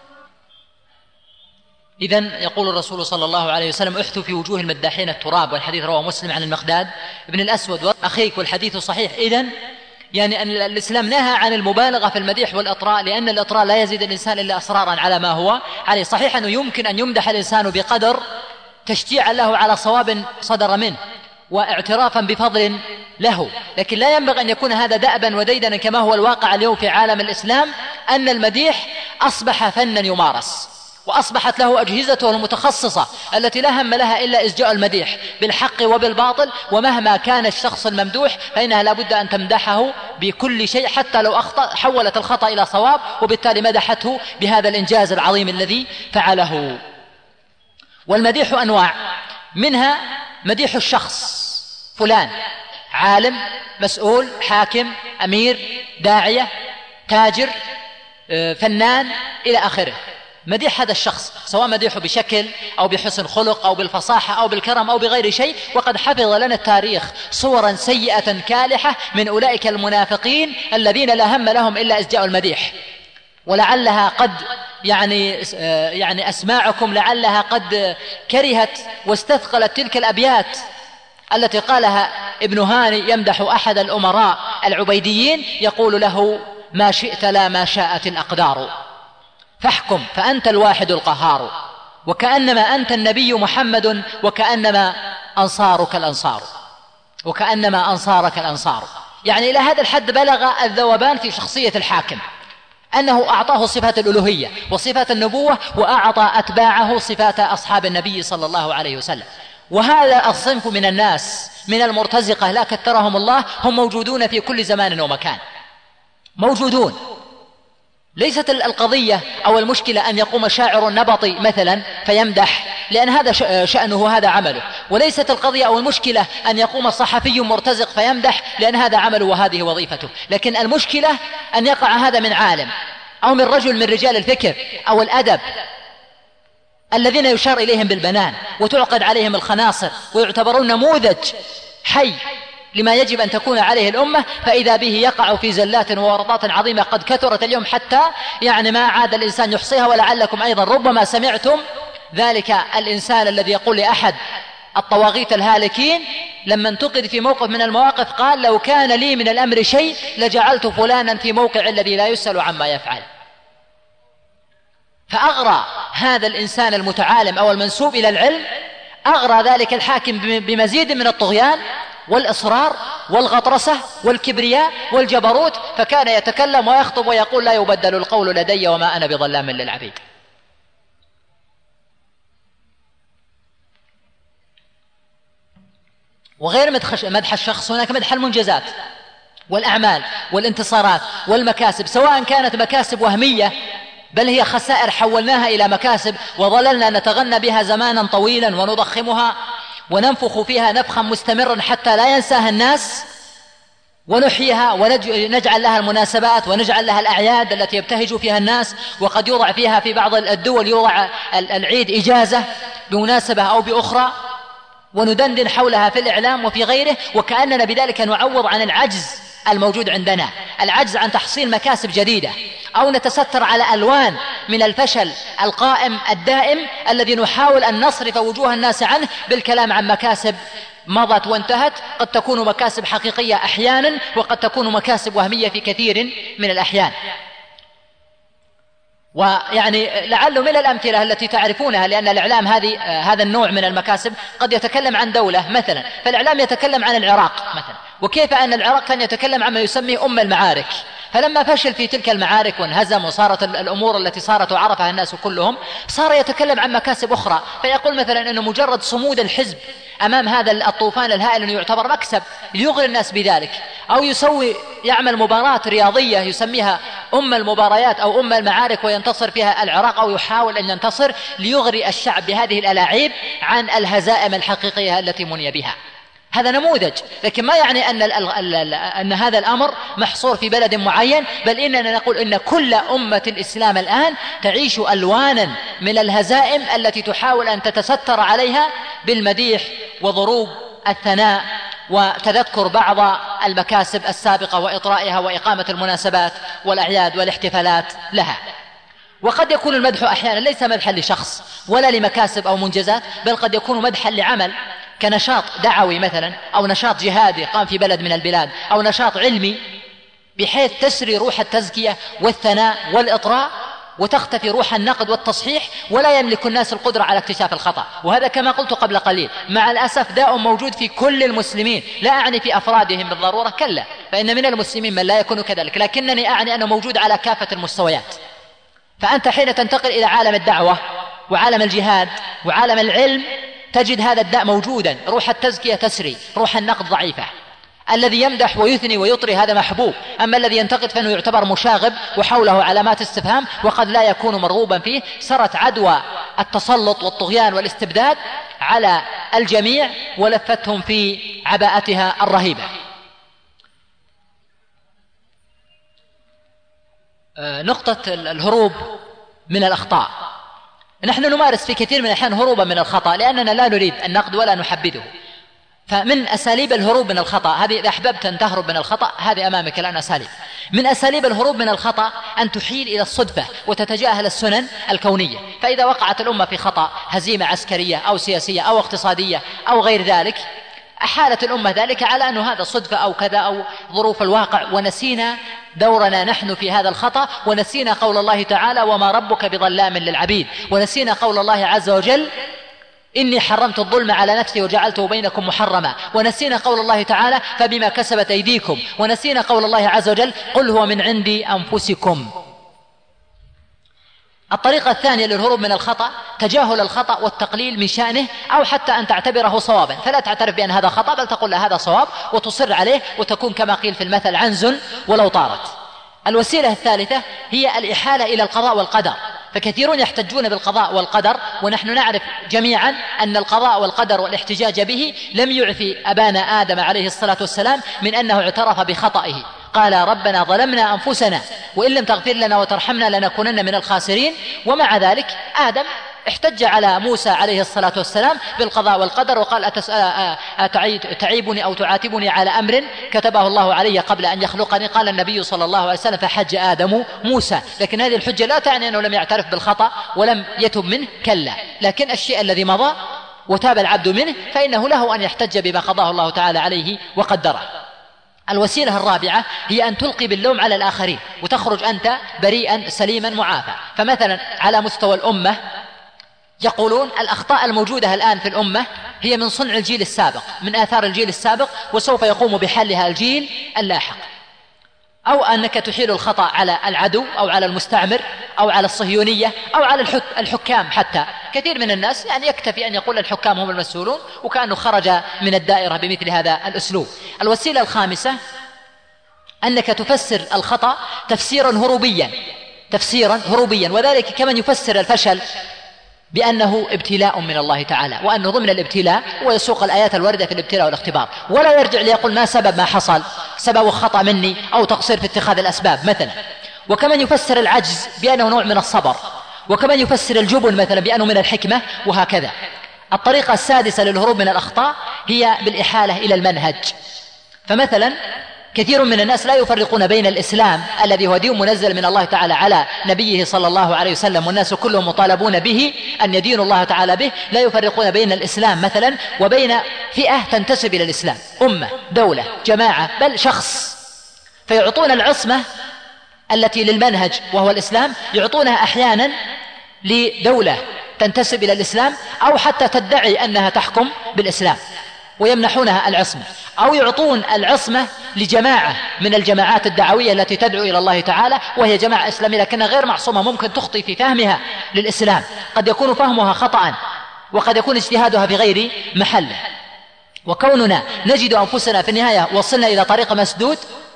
إذن يقول الرسول صلى الله عليه وسلم احثوا في وجوه المداحين التراب، والحديث رواه مسلم عن المقداد ابن الأسود أخيك، والحديث صحيح. إذن يعني أن الإسلام نهى عن المبالغة في المديح والإطراء، لأن الإطراء لا يزيد الإنسان إلا أصرارا على ما هو عليه. صحيح أنه يمكن أن يمدح الإنسان بقدر تشجيعا له على صواب صدر منه واعترافا بفضل له، لكن لا ينبغي أن يكون هذا دأبا وديدنا كما هو الواقع اليوم في عالم الإسلام، أن المديح أصبح فنا يمارس، وأصبحت له أجهزته المتخصصة التي لا هم لها إلا إسجاء المديح بالحق وبالباطل. ومهما كان الشخص الممدوح فإنها لابد أن تمدحه بكل شيء، حتى لو أخطأ حولت الخطأ إلى صواب، وبالتالي مدحته بهذا الإنجاز العظيم الذي فعله. والمديح أنواع، منها مديح الشخص، فلان عالم، مسؤول، حاكم، أمير، داعية، تاجر، فنان إلى آخره. مديح هذا الشخص، سواء مديحه بشكل أو بحسن خلق أو بالفصاحة أو بالكرم أو بغير شيء. وقد حفظ لنا التاريخ صورا سيئة كالحة من أولئك المنافقين الذين لا هم لهم إلا إسجاء المديح. ولعلها قد يعني يعني أسماعكم لعلها قد كرهت واستثقلت تلك الأبيات التي قالها ابن هاني يمدح أحد الأمراء العبيديين، يقول له ما شئت لا ما شاءت الأقدار، فاحكم فأنت الواحد القهار، وكأنما أنت النبي محمد، وكأنما أنصارك الأنصار، وكأنما أنصارك الأنصار. يعني إلى هذا الحد بلغ الذوبان في شخصية الحاكم، أنه أعطاه صفات الألوهية وصفات النبوة، وأعطى أتباعه صفات أصحاب النبي صلى الله عليه وسلم. وهذا الصنف من الناس من المرتزقة لا كثرهم الله، هم موجودون في كل زمان ومكان، موجودون. ليست القضية أو المشكلة أن يقوم شاعر نبطي مثلا فيمدح، لأن هذا شأنه هذا عمله. وليست القضية أو المشكلة أن يقوم صحفي مرتزق فيمدح، لأن هذا عمله وهذه وظيفته. لكن المشكلة أن يقع هذا من عالم أو من رجل من رجال الفكر أو الأدب الذين يشار إليهم بالبنان وتعقد عليهم الخناصر ويعتبرون نموذج حي لما يجب أن تكون عليه الأمة، فإذا به يقع في زلات وورطات عظيمة قد كثرت اليوم حتى يعني ما عاد الإنسان يحصيها. ولعلكم أيضا ربما سمعتم ذلك الإنسان الذي يقول لأحد الطواغيت الهالكين لما انتقد في موقف من المواقف قال لو كان لي من الأمر شيء لجعلت فلانا في موقع الذي لا يسأل عما يفعل. فأغرى هذا الإنسان المتعالم أو المنسوب إلى العلم، أغرى ذلك الحاكم بمزيد من الطغيان والإصرار والغطرسة والكبرياء والجبروت، فكان يتكلم ويخطب ويقول لا يبدل القول لدي وما أنا بظلام للعبيد. وغير مدح الشخص هناك مدح المنجزات والأعمال والانتصارات والمكاسب، سواء كانت مكاسب وهمية بل هي خسائر حولناها إلى مكاسب وظللنا نتغنى بها زمانا طويلا ونضخمها وننفخ فيها نفخا مستمرا حتى لا ينساها الناس، ونحييها ونجعل لها المناسبات ونجعل لها الأعياد التي يبتهج فيها الناس، وقد يوضع فيها في بعض الدول يوضع العيد إجازة بمناسبة أو بأخرى، وندندن حولها في الإعلام وفي غيره، وكأننا بذلك نعوض عن العجز الموجود عندنا، العجز عن تحصيل مكاسب جديدة، أو نتستر على ألوان من الفشل القائم الدائم الذي نحاول أن نصرف وجوه الناس عنه بالكلام عن مكاسب مضت وانتهت، قد تكون مكاسب حقيقية أحيانا، وقد تكون مكاسب وهمية في كثير من الأحيان. ويعني لعل من الأمثلة التي تعرفونها، لأن الإعلام هذه هذا النوع من المكاسب قد يتكلم عن دولة مثلا، فالإعلام يتكلم عن العراق مثلا، وكيف أن العراق كان يتكلم عن ما يسميه أم المعارك، فلما فشل في تلك المعارك وانهزم وصارت الأمور التي صارت وعرفها الناس كلهم، صار يتكلم عن مكاسب أخرى، فيقول مثلا أنه مجرد صمود الحزب أمام هذا الطوفان الهائل أنه يعتبر مكسب ليغري الناس بذلك، أو يسوي يعمل مباراة رياضية يسميها أم المباريات أو أم المعارك وينتصر فيها العراق، أو يحاول أن ينتصر ليغري الشعب بهذه الألاعيب عن الهزائم الحقيقية التي مني بها. هذا نموذج، لكن ما يعني أن, أن هذا الأمر محصور في بلد معين، بل إننا نقول إن كل أمة الإسلام الآن تعيش ألوانا من الهزائم التي تحاول أن تتستر عليها بالمديح وضروب الثناء وتذكر بعض المكاسب السابقة وإطرائها وإقامة المناسبات والأعياد والاحتفالات لها. وقد يكون المدح أحيانا ليس مدحا لشخص ولا لمكاسب أو منجزات، بل قد يكون مدحا لعمل كنشاط دعوي مثلا، أو نشاط جهادي قام في بلد من البلاد، أو نشاط علمي، بحيث تسري روح التزكية والثناء والإطراء وتختفي روح النقد والتصحيح، ولا يملك الناس القدرة على اكتشاف الخطأ. وهذا كما قلت قبل قليل مع الأسف داء موجود في كل المسلمين، لا أعني في أفرادهم بالضرورة، كلا، فإن من المسلمين من لا يكون كذلك، لكنني أعني أنه موجود على كافة المستويات. فأنت حين تنتقل إلى عالم الدعوة وعالم الجهاد وعالم العلم تجد هذا الداء موجودا، روح التزكية تسري، روح النقد ضعيفة. الذي يمدح ويثني ويطري هذا محبوب، أما الذي ينتقد فإنه يعتبر مشاغب وحوله علامات استفهام وقد لا يكون مرغوبا فيه. سرت عدوى التسلط والطغيان والاستبداد على الجميع ولفتهم في عباءتها الرهيبة. نقطة الهروب من الأخطاء، نحن نمارس في كثير من الأحيان هروبا من الخطأ لأننا لا نريد النقد ولا نحبذه. فمن أساليب الهروب من الخطأ هذه، إذا أحببت أن تهرب من الخطأ هذه أمامك الآن أساليب. من أساليب الهروب من الخطأ أن تحيل إلى الصدفة وتتجاهل السنن الكونية. فإذا وقعت الأمة في خطأ، هزيمة عسكرية أو سياسية أو اقتصادية أو غير ذلك، أحالت الأمة ذلك على أنه هذا صدفة أو كذا أو ظروف الواقع، ونسينا دورنا نحن في هذا الخطأ، ونسينا قول الله تعالى وما ربك بظلام للعبيد، ونسينا قول الله عز وجل إني حرمت الظلم على نفسي وجعلته بينكم محرما، ونسينا قول الله تعالى فبما كسبت أيديكم، ونسينا قول الله عز وجل قل هو من عند أنفسكم. الطريقة الثانية للهروب من الخطأ تجاهل الخطأ والتقليل من شأنه، أو حتى أن تعتبره صوابا، فلا تعترف بأن هذا خطأ بل تقول له هذا صواب وتصر عليه، وتكون كما قيل في المثل عنز ولو طارت. الوسيلة الثالثة هي الإحالة إلى القضاء والقدر، فكثيرون يحتجون بالقضاء والقدر، ونحن نعرف جميعا أن القضاء والقدر والاحتجاج به لم يعفي أبانا آدم عليه الصلاة والسلام من أنه اعترف بخطئه، قال ربنا ظلمنا أنفسنا وإن لم تغفر لنا وترحمنا لنكونن من الخاسرين. ومع ذلك آدم احتج على موسى عليه الصلاة والسلام بالقضاء والقدر وقال أتعيبني أو تعاتبني على أمر كتبه الله علي قبل أن يخلقني؟ قال النبي صلى الله عليه وسلم فحج آدم موسى. لكن هذه الحجة لا تعني أنه لم يعترف بالخطأ ولم يتب منه، كلا، لكن الشيء الذي مضى وتاب العبد منه فإنه له أن يحتج بما قضاه الله تعالى عليه وقدره. الوسيلة الرابعة هي أن تلقي باللوم على الآخرين وتخرج أنت بريئا سليما معافى. فمثلا على مستوى الأمة يقولون الأخطاء الموجودة الآن في الأمة هي من صنع الجيل السابق، من آثار الجيل السابق، وسوف يقوم بحلها الجيل اللاحق. أو أنك تحيل الخطأ على العدو أو على المستعمر أو على الصهيونية أو على الحكام. حتى كثير من الناس يعني يكتفي أن يقول الحكام هم المسؤولون وكأنه خرج من الدائرة بمثل هذا الأسلوب. الوسيلة الخامسة أنك تفسر الخطأ تفسيرا هروبيا، تفسيرا هروبيا، وذلك كمن يفسر الفشل بأنه ابتلاء من الله تعالى، وأنه ضمن الابتلاء ويسوق الآيات الواردة في الابتلاء والاختبار، ولا يرجع ليقول ما سبب ما حصل، سبب خطأ مني أو تقصير في اتخاذ الأسباب مثلا. وكمن يفسر العجز بأنه نوع من الصبر، وكمن يفسر الجبن مثلا بأنه من الحكمة، وهكذا. الطريقة السادسة للهروب من الأخطاء هي بالإحالة إلى المنهج. فمثلا كثير من الناس لا يفرقون بين الإسلام الذي هو دين منزل من الله تعالى على نبيه صلى الله عليه وسلم، والناس كلهم مطالبون به أن يدينوا الله تعالى به، لا يفرقون بين الإسلام مثلا وبين فئة تنتسب إلى الإسلام، أمة، دولة، جماعة، بل شخص، فيعطون العصمة التي للمنهج وهو الإسلام يعطونها أحيانا لدولة تنتسب إلى الإسلام أو حتى تدعي أنها تحكم بالإسلام ويمنحونها العصمة، أو يعطون العصمة لجماعة من الجماعات الدعوية التي تدعو إلى الله تعالى وهي جماعة إسلامية لكنها غير معصومة، ممكن تخطئ في فهمها للإسلام، قد يكون فهمها خطأ وقد يكون اجتهادها في غير محله. وكوننا نجد أنفسنا في النهاية وصلنا إلى طريق مسدود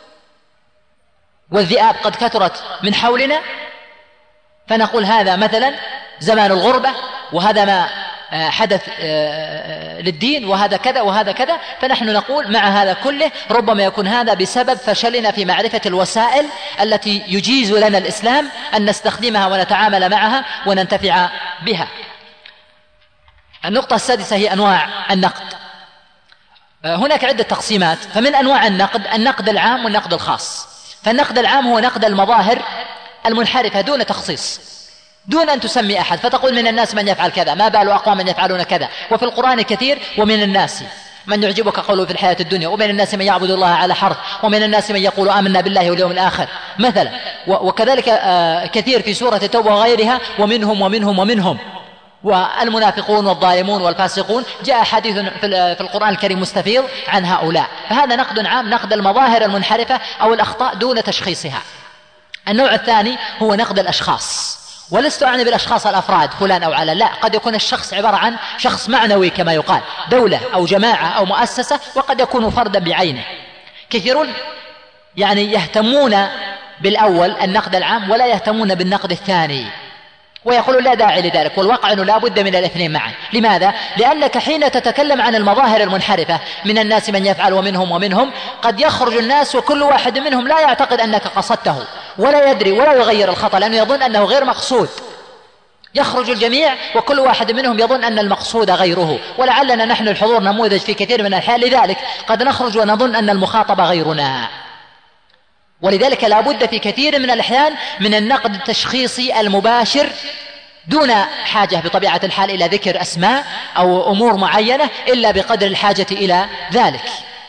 والذئاب قد كثرت من حولنا، فنقول هذا مثلا زمان الغربة، وهذا ما حدث للدين، وهذا كذا وهذا كذا، فنحن نقول مع هذا كله ربما يكون هذا بسبب فشلنا في معرفة الوسائل التي يجيز لنا الإسلام أن نستخدمها ونتعامل معها وننتفع بها. النقطة السادسة هي أنواع النقد. هناك عدة تقسيمات، فمن أنواع النقد النقد العام والنقد الخاص. فالنقد العام هو نقد المظاهر المنحرفة دون تخصيص، دون أن تسمي أحد، فتقول من الناس من يفعل كذا، ما بال أقوام من يفعلون كذا. وفي القرآن كثير ومن الناس من يعجبك قوله في الحياة الدنيا، ومن الناس من يعبد الله على حرف، ومن الناس من يقول آمنا بالله واليوم الآخر مثلا. وكذلك كثير في سورة التوبة وغيرها ومنهم ومنهم ومنهم، والمنافقون والظالمون والفاسقون، جاء حديث في القرآن الكريم مستفيض عن هؤلاء. فهذا نقد عام، نقد المظاهر المنحرفة أو الأخطاء دون تشخيصها. النوع الثاني هو نقد الأشخاص، ولست أعني بالأشخاص الأفراد فلان أو علان، لا، قد يكون الشخص عبارة عن شخص معنوي كما يقال، دولة أو جماعة أو مؤسسة، وقد يكون فردا بعينه. كثيرون يعني يهتمون بالأول النقد العام ولا يهتمون بالنقد الثاني، ويقولون لا داعي لذلك، والواقع أنه لا بد من الاثنين معا. لماذا؟ لأنك حين تتكلم عن المظاهر المنحرفة من الناس من يفعل ومنهم ومنهم، قد يخرج الناس وكل واحد منهم لا يعتقد أنك قصدته ولا يدري ولا يغير الخطأ لأنه يظن أنه غير مقصود. يخرج الجميع وكل واحد منهم يظن أن المقصود غيره، ولعلنا نحن الحضور نموذج في كثير من الأحيان، لذلك قد نخرج ونظن أن المخاطب غيرنا. ولذلك لا بد في كثير من الأحيان من النقد التشخيصي المباشر دون حاجة بطبيعة الحال إلى ذكر أسماء أو أمور معينة إلا بقدر الحاجة إلى ذلك.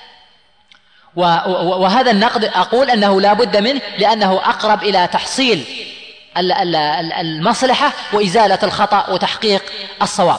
وهذا النقد أقول أنه لا بد منه لأنه أقرب إلى تحصيل المصلحة وإزالة الخطأ وتحقيق الصواب.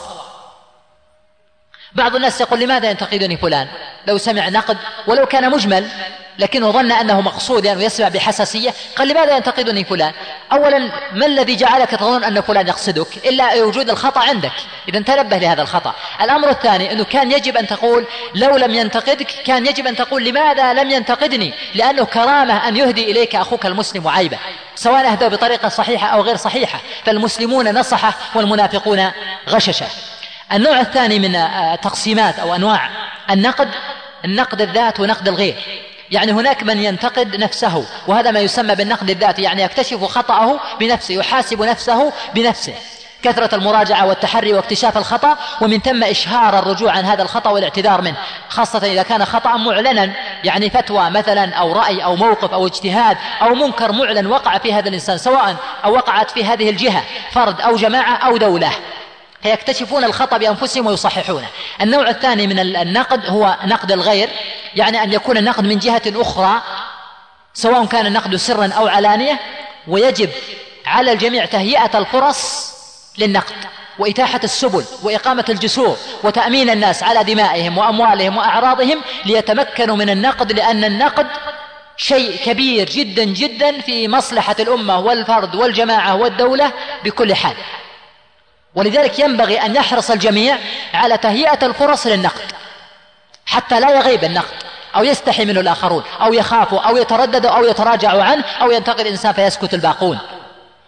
بعض الناس يقول لماذا ينتقدني فلان؟ لو سمع نقد ولو كان مجمل لكنه ظن أنه مقصود يعني يسمع بحساسية، قال لماذا ينتقدني فلان؟ أولا ما الذي جعلك تظن أن فلان يقصدك إلا وجود الخطأ عندك؟ إذا تنبه لهذا الخطأ. الأمر الثاني أنه كان يجب أن تقول لو لم ينتقدك كان يجب أن تقول لماذا لم ينتقدني، لأنه كرامة أن يهدي إليك أخوك المسلم عيبة سواء أهدى بطريقة صحيحة أو غير صحيحة، فالمسلمون نصحة والمنافقون غششة. النوع الثاني من تقسيمات أو أنواع النقد النقد الذات ونقد الغير. يعني هناك من ينتقد نفسه، وهذا ما يسمى بالنقد الذاتي، يعني يكتشف خطأه بنفسه، يحاسب نفسه بنفسه، كثرة المراجعة والتحري واكتشاف الخطأ، ومن ثم إشهار الرجوع عن هذا الخطأ والاعتذار منه، خاصة إذا كان خطأ معلنا، يعني فتوى مثلا أو رأي أو موقف أو اجتهاد أو منكر معلن وقع في هذا الإنسان، سواء أو وقعت في هذه الجهة فرد أو جماعة أو دولة، فيكتشفون الخطأ بأنفسهم ويصححونه. النوع الثاني من النقد هو نقد الغير، يعني أن يكون النقد من جهة أخرى سواء كان النقد سرا أو علانية، ويجب على الجميع تهيئة الفرص للنقد وإتاحة السبل وإقامة الجسور وتأمين الناس على دمائهم وأموالهم وأعراضهم ليتمكنوا من النقد، لأن النقد شيء كبير جدا جدا في مصلحة الأمة والفرد والجماعة والدولة بكل حال. ولذلك ينبغي أن يحرص الجميع على تهيئة الفرص للنقد حتى لا يغيب النقد أو يستحي منه الآخرون أو يخافوا أو يترددوا أو يتراجعوا عنه أو ينتقد الإنسان فيسكت الباقون.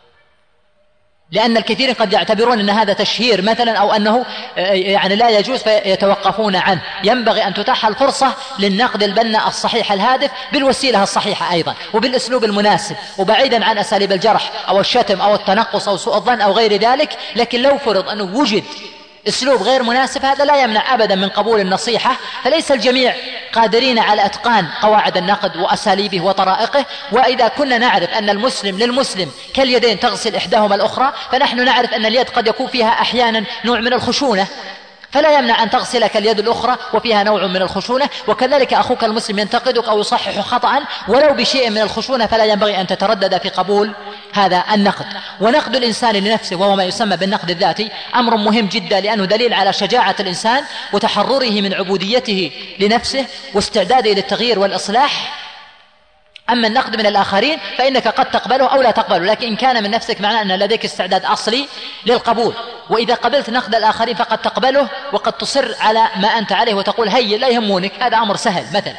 لأن الكثير قد يعتبرون أن هذا تشهير مثلا أو أنه يعني لا يجوز فيتوقفون عنه. ينبغي أن تتاح الفرصة للنقد البناء الصحيح الهادف بالوسيلة الصحيحة أيضا وبالأسلوب المناسب وبعيدا عن أساليب الجرح أو الشتم أو التنقص أو سوء الظن أو غير ذلك. لكن لو فرض أنه وجد أسلوب غير مناسب هذا لا يمنع أبدا من قبول النصيحة، فليس الجميع قادرين على إتقان قواعد النقد وأساليبه وطرائقه. وإذا كنا نعرف أن المسلم للمسلم كاليدين تغسل إحداهما الأخرى، فنحن نعرف أن اليد قد يكون فيها أحيانا نوع من الخشونة، فلا يمنع أن تغسلك اليد الأخرى وفيها نوع من الخشونة. وكذلك أخوك المسلم ينتقدك أو يصحح خطأ ولو بشيء من الخشونة، فلا ينبغي أن تتردد في قبول هذا النقد. ونقد الإنسان لنفسه وهو ما يسمى بالنقد الذاتي أمر مهم جدا، لأنه دليل على شجاعة الإنسان وتحرره من عبوديته لنفسه واستعداده للتغيير والإصلاح. أما النقد من الآخرين فإنك قد تقبله أو لا تقبله، لكن إن كان من نفسك معناه أن لديك استعداد أصلي للقبول. وإذا قبلت نقد الآخرين فقد تقبله وقد تصر على ما أنت عليه وتقول هيا لا يهمونك، هذا أمر سهل مثلا.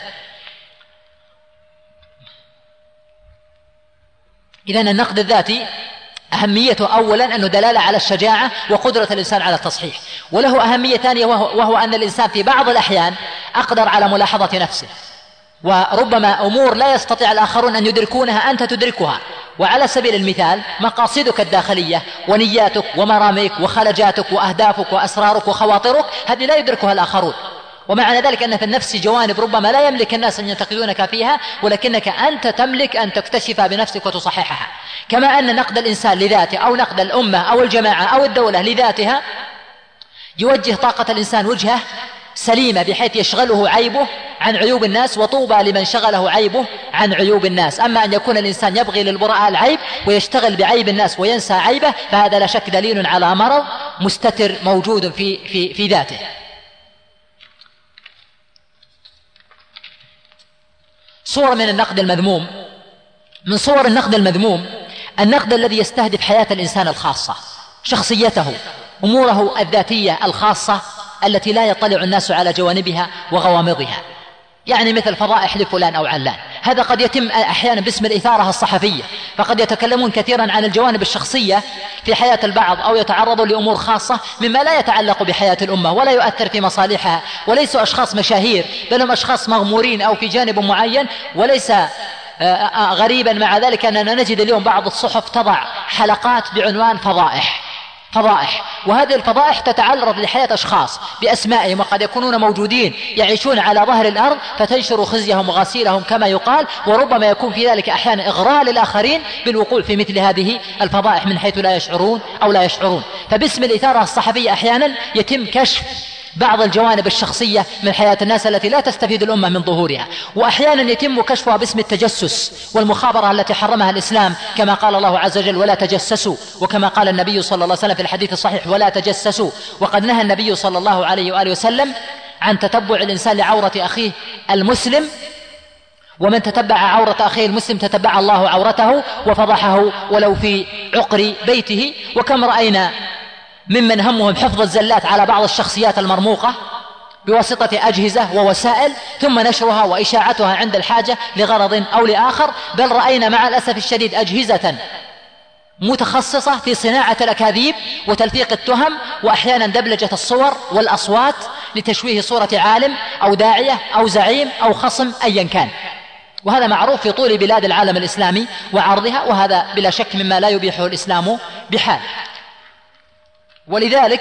إذن النقد الذاتي أهميته أولا أنه دلالة على الشجاعة وقدرة الإنسان على التصحيح، وله أهمية ثانية وهو, وهو أن الإنسان في بعض الأحيان أقدر على ملاحظة نفسه، وربما أمور لا يستطيع الآخرون أن يدركونها أنت تدركها. وعلى سبيل المثال مقاصدك الداخلية ونياتك ومراميك وخلجاتك وأهدافك وأسرارك وخواطرك هذه لا يدركها الآخرون، ومعنى ذلك أن في النفس جوانب ربما لا يملك الناس أن ينتقدونك فيها، ولكنك أنت تملك أن تكتشفها بنفسك وتصححها. كما أن نقد الإنسان لذاته أو نقد الأمة أو الجماعة أو الدولة لذاتها يوجه طاقة الإنسان وجهة سليمة بحيث يشغله عيبه عن عيوب الناس، وطوبى لمن شغله عيبه عن عيوب الناس. أما أن يكون الإنسان يبغي للبراء العيب ويشتغل بعيب الناس وينسى عيبه، فهذا لا شك دليل على مرض مستتر موجود في, في, في ذاته. صورة من النقد المذموم، من صور النقد المذموم النقد الذي يستهدف حياة الإنسان الخاصة، شخصيته، أموره الذاتية الخاصة التي لا يطلع الناس على جوانبها وغوامضها، يعني مثل فضائح لفلان أو علان. هذا قد يتم أحيانا باسم الإثارة الصحفية، فقد يتكلمون كثيرا عن الجوانب الشخصية في حياة البعض أو يتعرضوا لأمور خاصة مما لا يتعلق بحياة الأمة ولا يؤثر في مصالحها، وليسوا أشخاص مشاهير بل هم أشخاص مغمورين أو في جانب معين. وليس غريبا مع ذلك أننا نجد اليوم بعض الصحف تضع حلقات بعنوان فضائح فضائح وهذه الفضائح تتعرض لحياة أشخاص بأسمائهم وقد يكونون موجودين يعيشون على ظهر الأرض، فتنشر خزيهم وغسيلهم كما يقال، وربما يكون في ذلك أحيانا إغراء للآخرين بالوقوع في مثل هذه الفضائح من حيث لا يشعرون أو لا يشعرون. فباسم الإثارة الصحفية أحيانا يتم كشف بعض الجوانب الشخصية من حياة الناس التي لا تستفيد الأمة من ظهورها، وأحيانا يتم كشفها باسم التجسس والمخابرة التي حرمها الإسلام، كما قال الله عز وجل ولا تجسسوا، وكما قال النبي صلى الله عليه وسلم في الحديث الصحيح ولا تجسسوا. وقد نهى النبي صلى الله عليه وآله وسلم عن تتبع الإنسان لعورة أخيه المسلم، ومن تتبع عورة أخيه المسلم تتبع الله عورته وفضحه ولو في عقر بيته. وكم رأينا ممن همهم حفظ الزلات على بعض الشخصيات المرموقة بواسطة أجهزة ووسائل ثم نشرها وإشاعتها عند الحاجة لغرض أو لآخر، بل رأينا مع الأسف الشديد أجهزة متخصصة في صناعة الأكاذيب وتلفيق التهم وأحيانا دبلجة الصور والأصوات لتشويه صورة عالم أو داعية أو زعيم أو خصم أيا كان، وهذا معروف في طول بلاد العالم الإسلامي وعرضها، وهذا بلا شك مما لا يبيحه الإسلام بحال. ولذلك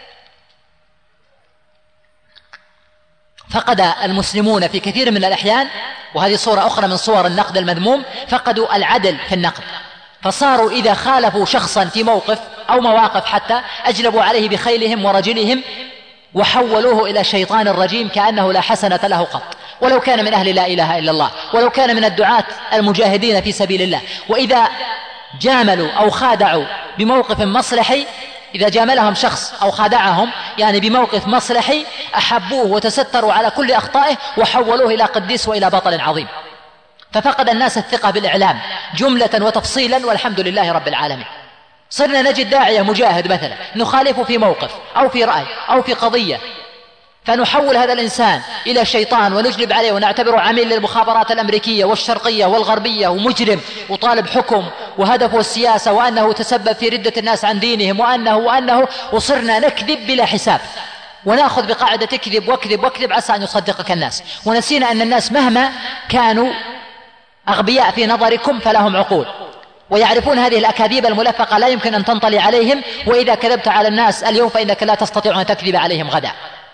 فقد المسلمون في كثير من الأحيان، وهذه صورة أخرى من صور النقد المذموم، فقدوا العدل في النقد، فصاروا إذا خالفوا شخصا في موقف أو مواقف حتى أجلبوا عليه بخيلهم ورجلهم وحولوه إلى شيطان الرجيم كأنه لا حسنة له قط، ولو كان من أهل لا إله إلا الله، ولو كان من الدعاة المجاهدين في سبيل الله. وإذا جاملوا أو خادعوا بموقف مصلحي، إذا جاملهم شخص أو خادعهم يعني بموقف مصلحي، أحبوه وتستروا على كل أخطائه وحولوه إلى قديس وإلى بطل عظيم. ففقد الناس الثقة بالإعلام جملة وتفصيلا، والحمد لله رب العالمين. صرنا نجد داعية مجاهد مثلا نخالفه في موقف أو في رأي أو في قضية فنحول هذا الإنسان إلى شيطان ونجلب عليه ونعتبره عميل للمخابرات الأمريكية والشرقية والغربية ومجرم وطالب حكم وهدفه السياسة، وأنه تسبب في ردة الناس عن دينهم، وأنه وأنه وصرنا نكذب بلا حساب ونأخذ بقاعدة تكذب واكذب واكذب عسى أن يصدقك الناس، ونسينا أن الناس مهما كانوا أغبياء في نظركم فلهم عقول ويعرفون هذه الأكاذيب الملفقة لا يمكن أن تنطلي عليهم، وإذا كذبت على الناس اليوم فإنك لا تستطيع أن تكذب عليهم غدا.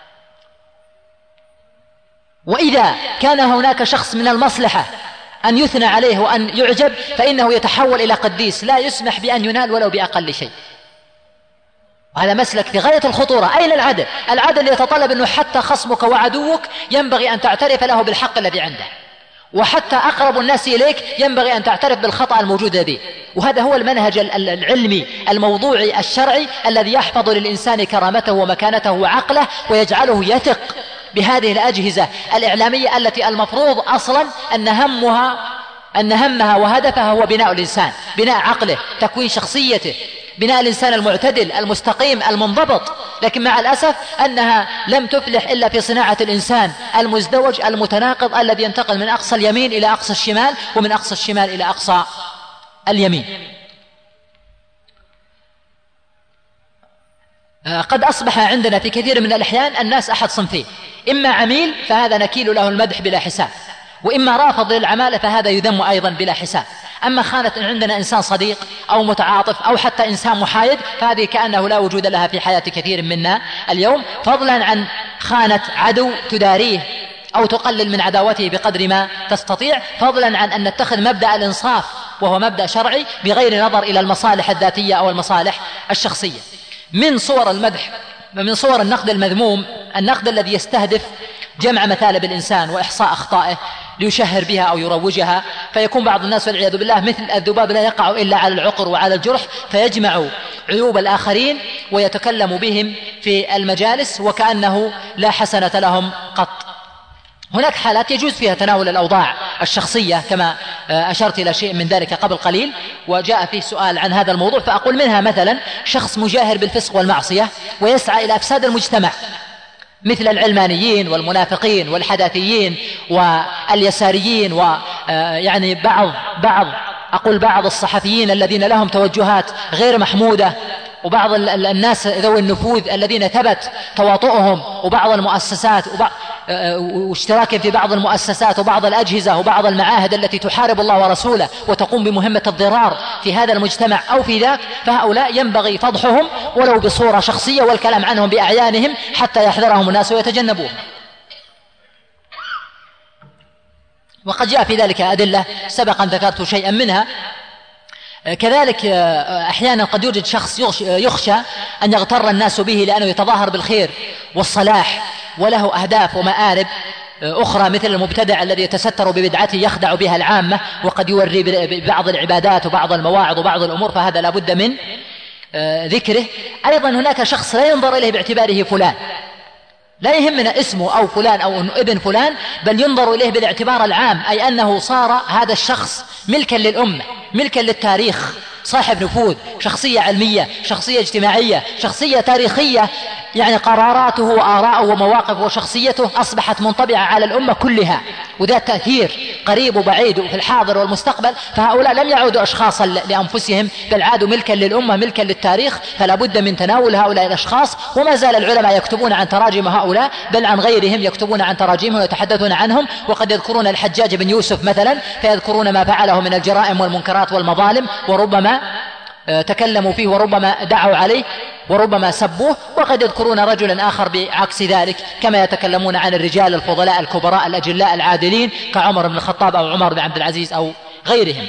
وإذا كان هناك شخص من المصلحة أن يثنى عليه وأن يعجب فإنه يتحول إلى قديس لا يسمح بأن ينال ولو بأقل شيء. وهذا مسلك في غاية الخطورة. أين العدل؟ العدل يتطلب أنه حتى خصمك وعدوك ينبغي أن تعترف له بالحق الذي عنده، وحتى أقرب الناس إليك ينبغي أن تعترف بالخطأ الموجود به. وهذا هو المنهج العلمي الموضوعي الشرعي الذي يحفظ للإنسان كرامته ومكانته وعقله، ويجعله يثق بهذه الأجهزة الإعلامية التي المفروض أصلا أن همها أن همها وهدفها هو بناء الإنسان، بناء عقله، تكوين شخصيته، بناء الإنسان المعتدل المستقيم المنضبط. لكن مع الأسف أنها لم تفلح إلا في صناعة الإنسان المزدوج المتناقض الذي ينتقل من أقصى اليمين إلى أقصى الشمال، ومن أقصى الشمال إلى أقصى اليمين. قد أصبح عندنا في كثير من الأحيان الناس أحد صنفين: إما عميل فهذا نكيل له المدح بلا حساب، وإما رافض للعمالة فهذا يذم أيضا بلا حساب. أما خانت عندنا إنسان صديق أو متعاطف أو حتى إنسان محايد فهذه كأنه لا وجود لها في حياة كثير منا اليوم، فضلا عن خانة عدو تداريه أو تقلل من عداوته بقدر ما تستطيع، فضلا عن أن نتخذ مبدأ الإنصاف وهو مبدأ شرعي بغير نظر إلى المصالح الذاتية أو المصالح الشخصية. من صور المدح ومن صور النقد المذموم النقد الذي يستهدف جمع مثالب الإنسان وإحصاء أخطائه ليشهر بها أو يروجها، فيكون بعض الناس والعياذ بالله مثل الذباب لا يقع إلا على العقر وعلى الجرح، فيجمع عيوب الآخرين ويتكلم بهم في المجالس وكأنه لا حسنة لهم قط. هناك حالات يجوز فيها تناول الأوضاع الشخصية كما أشرت إلى شيء من ذلك قبل قليل، وجاء فيه سؤال عن هذا الموضوع، فأقول منها مثلا شخص مجاهر بالفسق والمعصية ويسعى إلى أفساد المجتمع، مثل العلمانيين والمنافقين والحداثيين واليساريين، ويعني بعض بعض أقول بعض الصحفيين الذين لهم توجهات غير محمودة، وبعض الناس ذوي النفوذ الذين ثبت تواطؤهم، وبعض المؤسسات واشتراكهم في بعض المؤسسات وبعض الأجهزة وبعض المعاهد التي تحارب الله ورسوله وتقوم بمهمة الضرار في هذا المجتمع أو في ذاك، فهؤلاء ينبغي فضحهم ولو بصورة شخصية والكلام عنهم بأعيانهم حتى يحذرهم الناس ويتجنبوهم. وقد جاء في ذلك أدلة سبقا ذكرت شيئا منها. كذلك أحيانا قد يوجد شخص يخشى أن يغتر الناس به لأنه يتظاهر بالخير والصلاح وله أهداف ومآرب أخرى، مثل المبتدع الذي يتستر ببدعته يخدع بها العامة وقد يوري ببعض العبادات وبعض المواعظ وبعض الأمور، فهذا لا بد من ذكره. أيضا هناك شخص لا ينظر إليه باعتباره فلان، لا يهمنا اسمه أو فلان أو ابن فلان، بل ينظر إليه بالاعتبار العام، أي أنه صار هذا الشخص ملكا للأمة، ملكا للتاريخ، صاحب نفوذ، شخصية علمية، شخصية اجتماعية، شخصية تاريخية، يعني قراراته وآراءه ومواقفه وشخصيته أصبحت منطبعة على الأمة كلها وذات تأثير قريب وبعيد في الحاضر والمستقبل. فهؤلاء لم يعودوا أشخاصا لأنفسهم بل عادوا ملكا للأمة، ملكا للتاريخ، فلا بد من تناول هؤلاء الأشخاص. وما زال العلماء يكتبون عن تراجم هؤلاء بل عن غيرهم يكتبون عن تراجمهم ويتحدثون عنهم، وقد يذكرون الحجاج بن يوسف مثلا فيذكرون ما فعله من الجرائم والمنكرات والمظالم، وربما تكلموا فيه وربما دعوا عليه وربما سبوه، وقد يذكرون رجلا آخر بعكس ذلك، كما يتكلمون عن الرجال الفضلاء الكبراء الأجلاء العادلين كعمر بن الخطاب أو عمر بن عبد العزيز أو غيرهم.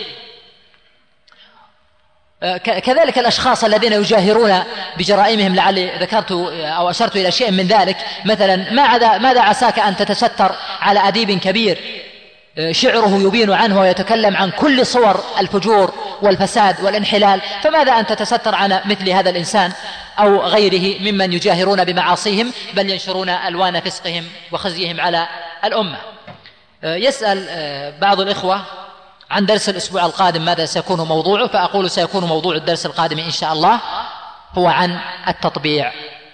كذلك الأشخاص الذين يجاهرون بجرائمهم، لعلي ذكرت أو أشرت إلى شيء من ذلك، مثلا ماذا عساك أن تتستر على أديب كبير شعره يبين عنه ويتكلم عن كل صور الفجور والفساد والانحلال، فماذا أن تتستر على مثل هذا الإنسان أو غيره ممن يجاهرون بمعاصيهم بل ينشرون ألوان فسقهم وخزيهم على الأمة. يسأل بعض الإخوة عن درس الأسبوع القادم ماذا سيكون موضوعه، فأقول سيكون موضوع الدرس القادم إن شاء الله هو عن التطبيع،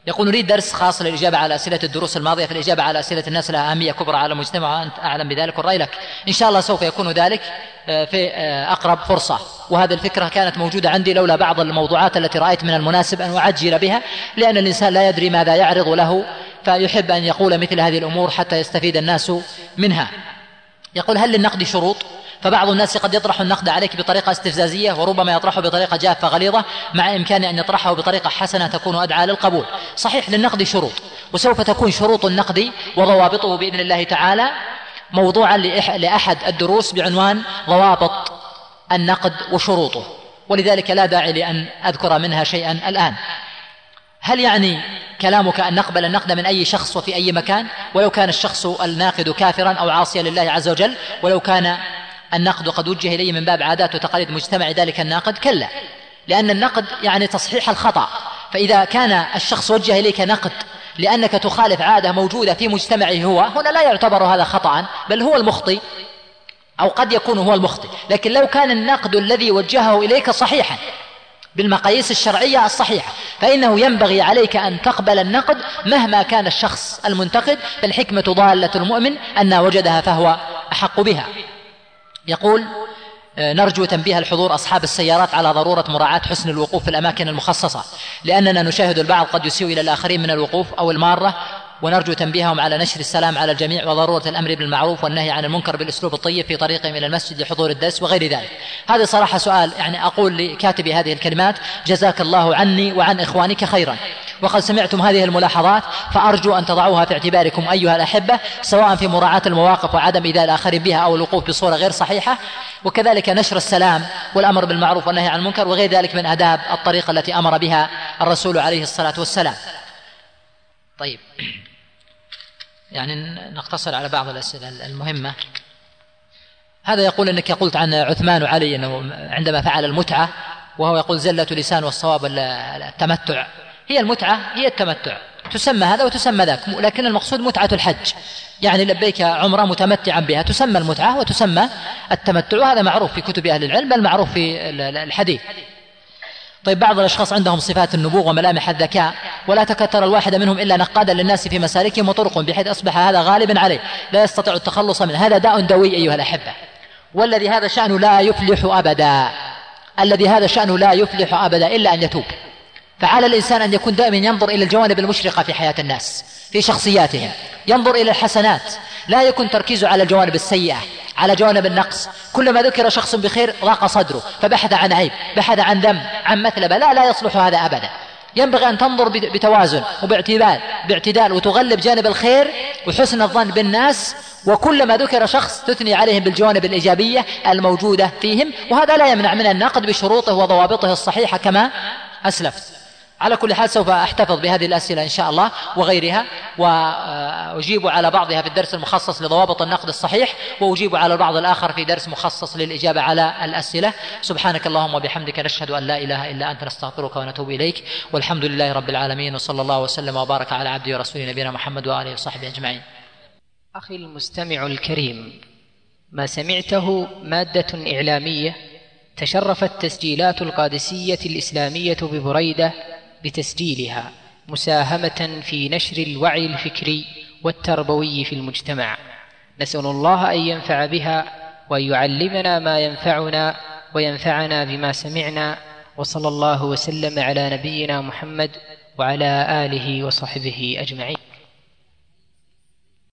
يقول نريد درس خاص للإجابة على أسئلة الدروس الماضية، فالإجابة على أسئلة الناس لها أهمية كبرى على المجتمع وأنت أعلم بذلك والرأي لك. إن شاء الله سوف يكون ذلك في أقرب فرصة، وهذه الفكرة كانت موجودة عندي لولا بعض الموضوعات التي رأيت من المناسب أن أعجل بها، لأن الإنسان لا يدري ماذا يعرض له فيحب أن يقول مثل هذه الأمور حتى يستفيد الناس منها. يقول هل للنقد شروط؟ فبعض الناس قد يطرح النقد عليك بطريقة استفزازية، وربما يطرحه بطريقة جافة غليظة، مع إمكان أن يطرحه بطريقة حسنة تكون أدعى للقبول. صحيح للنقد شروط، وسوف تكون شروط النقد وضوابطه بإذن الله تعالى موضوعا لأحد الدروس بعنوان ضوابط النقد وشروطه، ولذلك لا داعي لأن أذكر منها شيئا الآن. هل يعني كلامك أن نقبل النقد من أي شخص وفي أي مكان، ولو كان الشخص الناقد كافرا أو عاصيا لله عز وجل، ولو كان النقد قد وجه إليه من باب عادات وتقاليد مجتمع ذلك الناقد؟ كلا، لأن النقد يعني تصحيح الخطأ، فإذا كان الشخص وجه إليك نقد لأنك تخالف عادة موجودة في مجتمعه هو، هنا لا يعتبر هذا خطأ، بل هو المخطئ، أو قد يكون هو المخطئ. لكن لو كان النقد الذي وجهه إليك صحيحا بالمقاييس الشرعية الصحيحة، فإنه ينبغي عليك أن تقبل النقد مهما كان الشخص المنتقد، فالحكمة ضالة المؤمن أن وجدها فهو أحق بها. يقول نرجو تنبيه الحضور أصحاب السيارات على ضرورة مراعاة حسن الوقوف في الأماكن المخصصة، لأننا نشاهد البعض قد يسيء إلى الآخرين من الوقوف أو المارة، ونرجو تنبيههم على نشر السلام على الجميع وضرورة الأمر بالمعروف والنهي عن المنكر بالأسلوب الطيب في طريقهم إلى المسجد لحضور الدرس وغير ذلك. هذا صراحة سؤال، يعني أقول لكاتب هذه الكلمات جزاك الله عني وعن إخوانك خيرا، وقد سمعتم هذه الملاحظات فأرجو أن تضعوها في اعتباركم أيها الأحبة، سواء في مراعاة المواقف وعدم إيذاء الآخرين بها أو الوقوف بصورة غير صحيحة، وكذلك نشر السلام والأمر بالمعروف والنهي عن المنكر وغير ذلك من آداب الطريقة التي أمر بها الرسول عليه الصلاة والسلام. طيب، يعني نقتصر على بعض الأسئلة المهمة. هذا يقول أنك قلت عن عثمان وعلي أنه عندما فعل المتعة، وهو يقول زلة لسان والصواب التمتع. هي المتعة هي التمتع، تسمى هذا وتسمى ذاك، لكن المقصود متعة الحج، يعني لبيك عمرة متمتعا بها، تسمى المتعة وتسمى التمتع، وهذا معروف في كتب أهل العلم بل معروف في الحديث. طيب، بعض الأشخاص عندهم صفات النبوغ وملامح الذكاء، ولا تكتر الواحد منهم إلا نقادا للناس في مسالكهم وطرقهم، بحيث أصبح هذا غالبا عليه لا يستطيع التخلص منه. هذا داء دوي أيها الأحبة، والذي هذا شأنه لا يفلح أبدا، الذي هذا شأنه لا يفلح أبدا إلا أن يتوب. فعلى الإنسان أن يكون دائما ينظر إلى الجوانب المشرقة في حياة الناس في شخصياتهم، ينظر إلى الحسنات، لا يكون تركيزه على الجوانب السيئة، على جوانب النقص. كلما ذكر شخص بخير ضاق صدره فبحث عن عيب، بحث عن ذنب، عن مثلبة. لا لا يصلح هذا أبدا. ينبغي أن تنظر بتوازن وباعتدال باعتدال وتغلب جانب الخير وحسن الظن بالناس، وكلما ذكر شخص تثني عليهم بالجوانب الإيجابية الموجودة فيهم، وهذا لا يمنع من النقد بشروطه وضوابطه الصحيحة كما أسلفت. على كل حال سوف أحتفظ بهذه الأسئلة إن شاء الله وغيرها، وأجيب على بعضها في الدرس المخصص لضوابط النقد الصحيح، وأجيب على البعض الآخر في درس مخصص للإجابة على الأسئلة. سبحانك اللهم وبحمدك، نشهد أن لا إله إلا أنت، نستغفرك ونتوب إليك، والحمد لله رب العالمين، وصلى الله وسلم وبارك على عبده ورسوله نبينا محمد وآله وصحبه أجمعين. أخي المستمع الكريم، ما سمعته مادة إعلامية تشرفت تسجيلات القادسية الإسلامية ببريدة بتسجيلها مساهمة في نشر الوعي الفكري والتربوي في المجتمع. نسأل الله أن ينفع بها وأن يعلمنا ما ينفعنا وينفعنا بما سمعنا، وصلى الله وسلم على نبينا محمد وعلى آله وصحبه أجمعين.